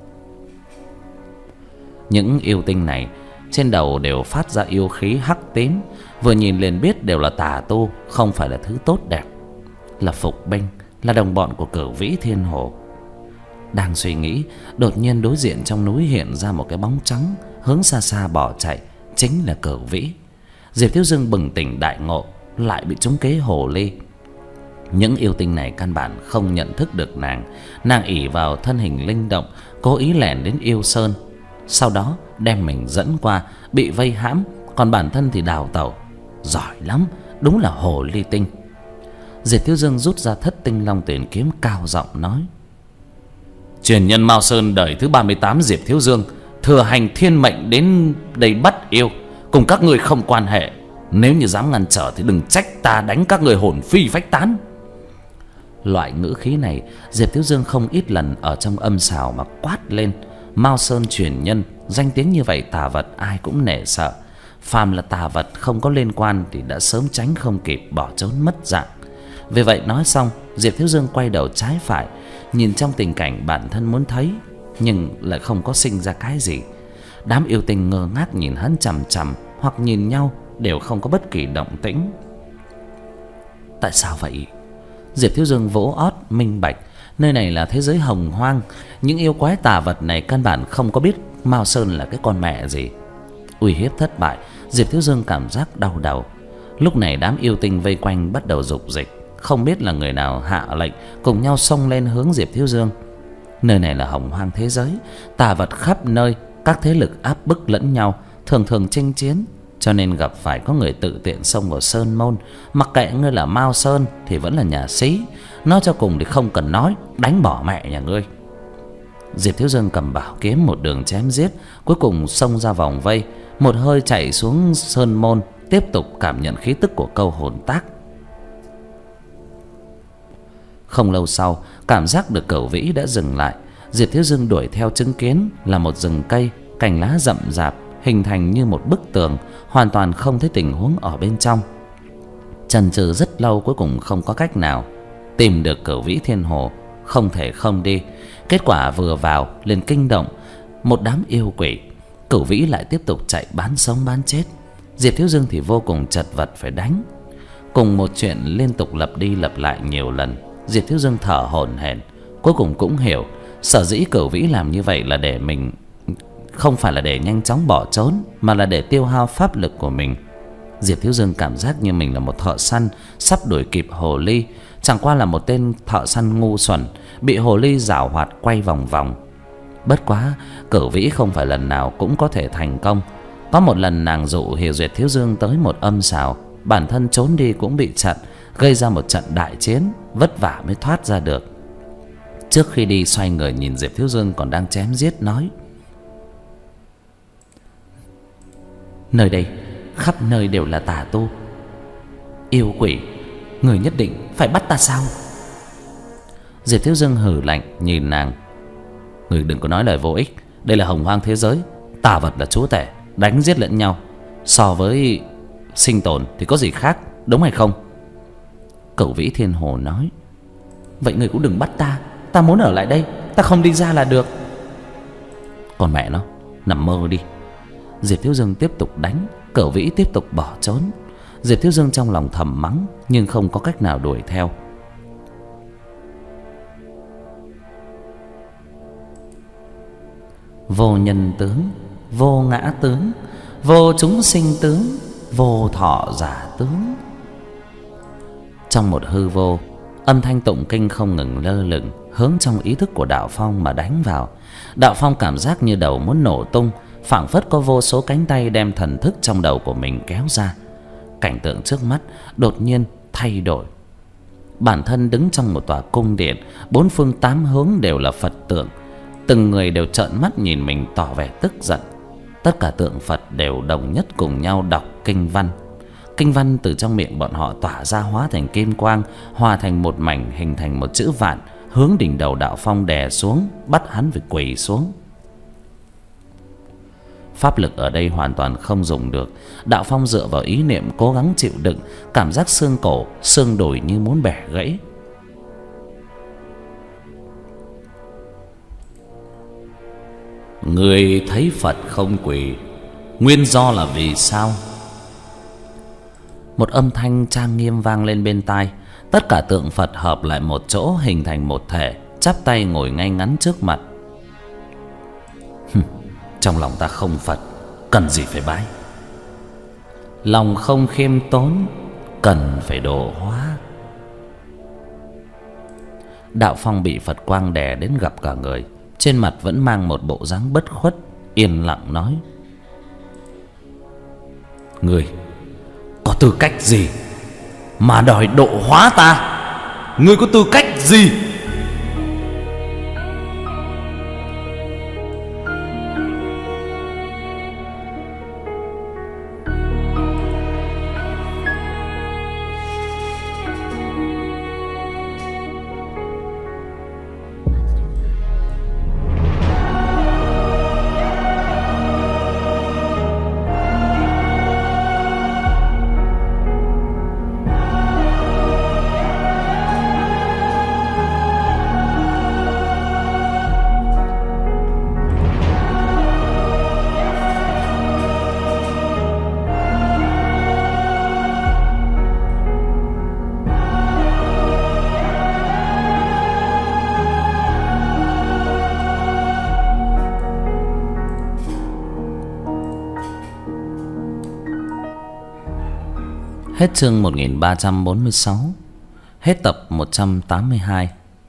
Những yêu tinh này trên đầu đều phát ra yêu khí hắc tím, vừa nhìn liền biết đều là tà tu, không phải là thứ tốt đẹp, là phục binh, là đồng bọn của Cửu Vĩ Thiên Hồ. Đang suy nghĩ, đột nhiên đối diện trong núi hiện ra một cái bóng trắng, hướng xa xa bỏ chạy, chính là Cửu Vĩ. Diệp Thiếu Dương bừng tỉnh đại ngộ, lại bị trúng kế hồ ly. Những yêu tinh này căn bản không nhận thức được nàng, nàng ỷ vào thân hình linh động, cố ý lẻn đến yêu sơn, sau đó đem mình dẫn qua, bị vây hãm, còn bản thân thì đào tẩu. Giỏi lắm, đúng là hồ ly tinh. Diệp Thiếu Dương rút ra Thất Tinh Long Tuyển kiếm, cao giọng nói: truyền nhân Mao Sơn đời thứ ba mươi tám Diệp Thiếu Dương, thừa hành thiên mệnh đến đây bắt yêu, cùng các người không quan hệ. Nếu như dám ngăn trở thì đừng trách ta đánh các người hồn phi phách tán. Loại ngữ khí này Diệp Thiếu Dương không ít lần ở trong âm xào mà quát lên. Mao Sơn truyền nhân, danh tiếng như vậy tà vật ai cũng nể sợ. Phàm là tà vật không có liên quan thì đã sớm tránh không kịp, bỏ trốn mất dạng. Vì vậy nói xong, Diệp Thiếu Dương quay đầu trái phải, nhìn trong tình cảnh bản thân muốn thấy, nhưng lại không có sinh ra cái gì. Đám yêu tinh ngơ ngác nhìn hắn chằm chằm, hoặc nhìn nhau, đều không có bất kỳ động tĩnh. Tại sao vậy? Diệp Thiếu Dương vỗ ót minh bạch, nơi này là thế giới hồng hoang, những yêu quái tà vật này căn bản không có biết Mao Sơn là cái con mẹ gì. Uy hiếp thất bại, Diệp Thiếu Dương cảm giác đau đầu. Lúc này đám yêu tinh vây quanh bắt đầu dục dịch, không biết là người nào hạ lệnh, cùng nhau xông lên hướng Diệp Thiếu Dương. Nơi này là hồng hoang thế giới, tà vật khắp nơi, các thế lực áp bức lẫn nhau, thường thường chinh chiến, cho nên gặp phải có người tự tiện xông vào sơn môn, mặc kệ ngươi là Mao Sơn thì vẫn là nhà sĩ, nói cho cùng thì không cần nói, đánh bỏ mẹ nhà ngươi. Diệp Thiếu Dương cầm bảo kiếm một đường chém giết, cuối cùng xông ra vòng vây, một hơi chạy xuống sơn môn, tiếp tục cảm nhận khí tức của câu hồn tác. Không lâu sau, cảm giác được Cẩu Vĩ đã dừng lại. Diệp Thiếu Dương đuổi theo chứng kiến là một rừng cây, cành lá rậm rạp hình thành như một bức tường, hoàn toàn không thấy tình huống ở bên trong. Chần chừ rất lâu, cuối cùng không có cách nào tìm được Cẩu Vĩ Thiên Hồ, không thể không đi. Kết quả vừa vào liền kinh động một đám yêu quỷ. Cẩu Vĩ lại tiếp tục chạy bán sống bán chết. Diệp Thiếu Dương thì vô cùng chật vật phải đánh. Cùng một chuyện liên tục lặp đi lặp lại nhiều lần, Diệp Thiếu Dương thở hổn hển. Cuối cùng cũng hiểu, sở dĩ Cẩu Vĩ làm như vậy là để mình, không phải là để nhanh chóng bỏ trốn, mà là để tiêu hao pháp lực của mình. Diệp Thiếu Dương cảm giác như mình là một thợ săn sắp đuổi kịp hồ ly, chẳng qua là một tên thợ săn ngu xuẩn bị hồ ly giảo hoạt quay vòng vòng. Bất quá Cẩu Vĩ không phải lần nào cũng có thể thành công. Có một lần nàng dụ Hiểu Duyệt Thiếu Dương tới một âm sào, bản thân trốn đi cũng bị chặn, gây ra một trận đại chiến, vất vả mới thoát ra được. Trước khi đi xoay người nhìn Diệp Thiếu Dương còn đang chém giết, nói: nơi đây khắp nơi đều là tà tu, yêu quỷ, người nhất định phải bắt ta sao? Diệp Thiếu Dương hừ lạnh nhìn nàng: người đừng có nói lời vô ích. Đây là hồng hoang thế giới, tà vật là chúa tể, đánh giết lẫn nhau, so với sinh tồn thì có gì khác, đúng hay không? Cẩu Vĩ Thiên Hồ nói: vậy người cũng đừng bắt ta, ta muốn ở lại đây, ta không đi ra là được. Còn mẹ nó, nằm mơ đi. Diệp Thiếu Dương tiếp tục đánh, Cẩu Vĩ tiếp tục bỏ trốn. Diệp Thiếu Dương trong lòng thầm mắng, nhưng không có cách nào đuổi theo. Vô nhân tướng, vô ngã tướng, vô chúng sinh tướng, vô thọ giả tướng. Trong một hư vô, âm thanh tụng kinh không ngừng lơ lửng, hướng trong ý thức của Đạo Phong mà đánh vào. Đạo Phong cảm giác như đầu muốn nổ tung, phảng phất có vô số cánh tay đem thần thức trong đầu của mình kéo ra. Cảnh tượng trước mắt đột nhiên thay đổi. Bản thân đứng trong một tòa cung điện, bốn phương tám hướng đều là Phật tượng. Từng người đều trợn mắt nhìn mình tỏ vẻ tức giận. Tất cả tượng Phật đều đồng nhất cùng nhau đọc kinh văn. Kinh văn từ trong miệng bọn họ tỏa ra hóa thành kim quang, hòa thành một mảnh hình thành một chữ vạn, hướng đỉnh đầu Đạo Phong đè xuống, bắt hắn phải quỳ xuống. Pháp lực ở đây hoàn toàn không dùng được. Đạo Phong dựa vào ý niệm cố gắng chịu đựng, cảm giác xương cổ, xương đùi như muốn bẻ gãy. Người thấy Phật không quỳ, nguyên do là vì sao? Một âm thanh trang nghiêm vang lên bên tai. Tất cả tượng Phật hợp lại một chỗ hình thành một thể, chắp tay ngồi ngay ngắn trước mặt. Trong lòng ta không Phật, cần gì phải bái. Lòng không khiêm tốn, cần phải độ hóa. Đạo Phong bị Phật quang đè đến gặp cả người, trên mặt vẫn mang một bộ dáng bất khuất, yên lặng nói: người có tư cách gì mà đòi độ hóa ta? Ngươi có tư cách gì? Hết chương một nghìn ba trăm bốn mươi sáu. Hết tập một trăm tám mươi hai.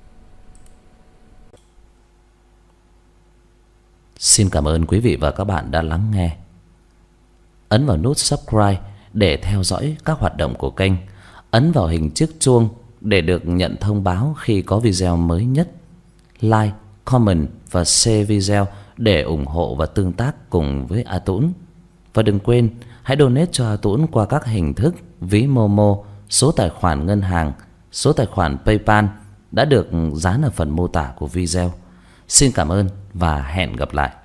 Xin cảm ơn quý vị và các bạn đã lắng nghe. Ấn vào nút subscribe để theo dõi các hoạt động của kênh. Ấn vào hình chiếc chuông để được nhận thông báo khi có video mới nhất. Like, comment và share video để ủng hộ và tương tác cùng với A Tũng. Và đừng quên hãy donate cho A Tũng qua các hình thức ví Momo, số tài khoản ngân hàng, số tài khoản PayPal đã được dán ở phần mô tả của video. Xin cảm ơn và hẹn gặp lại.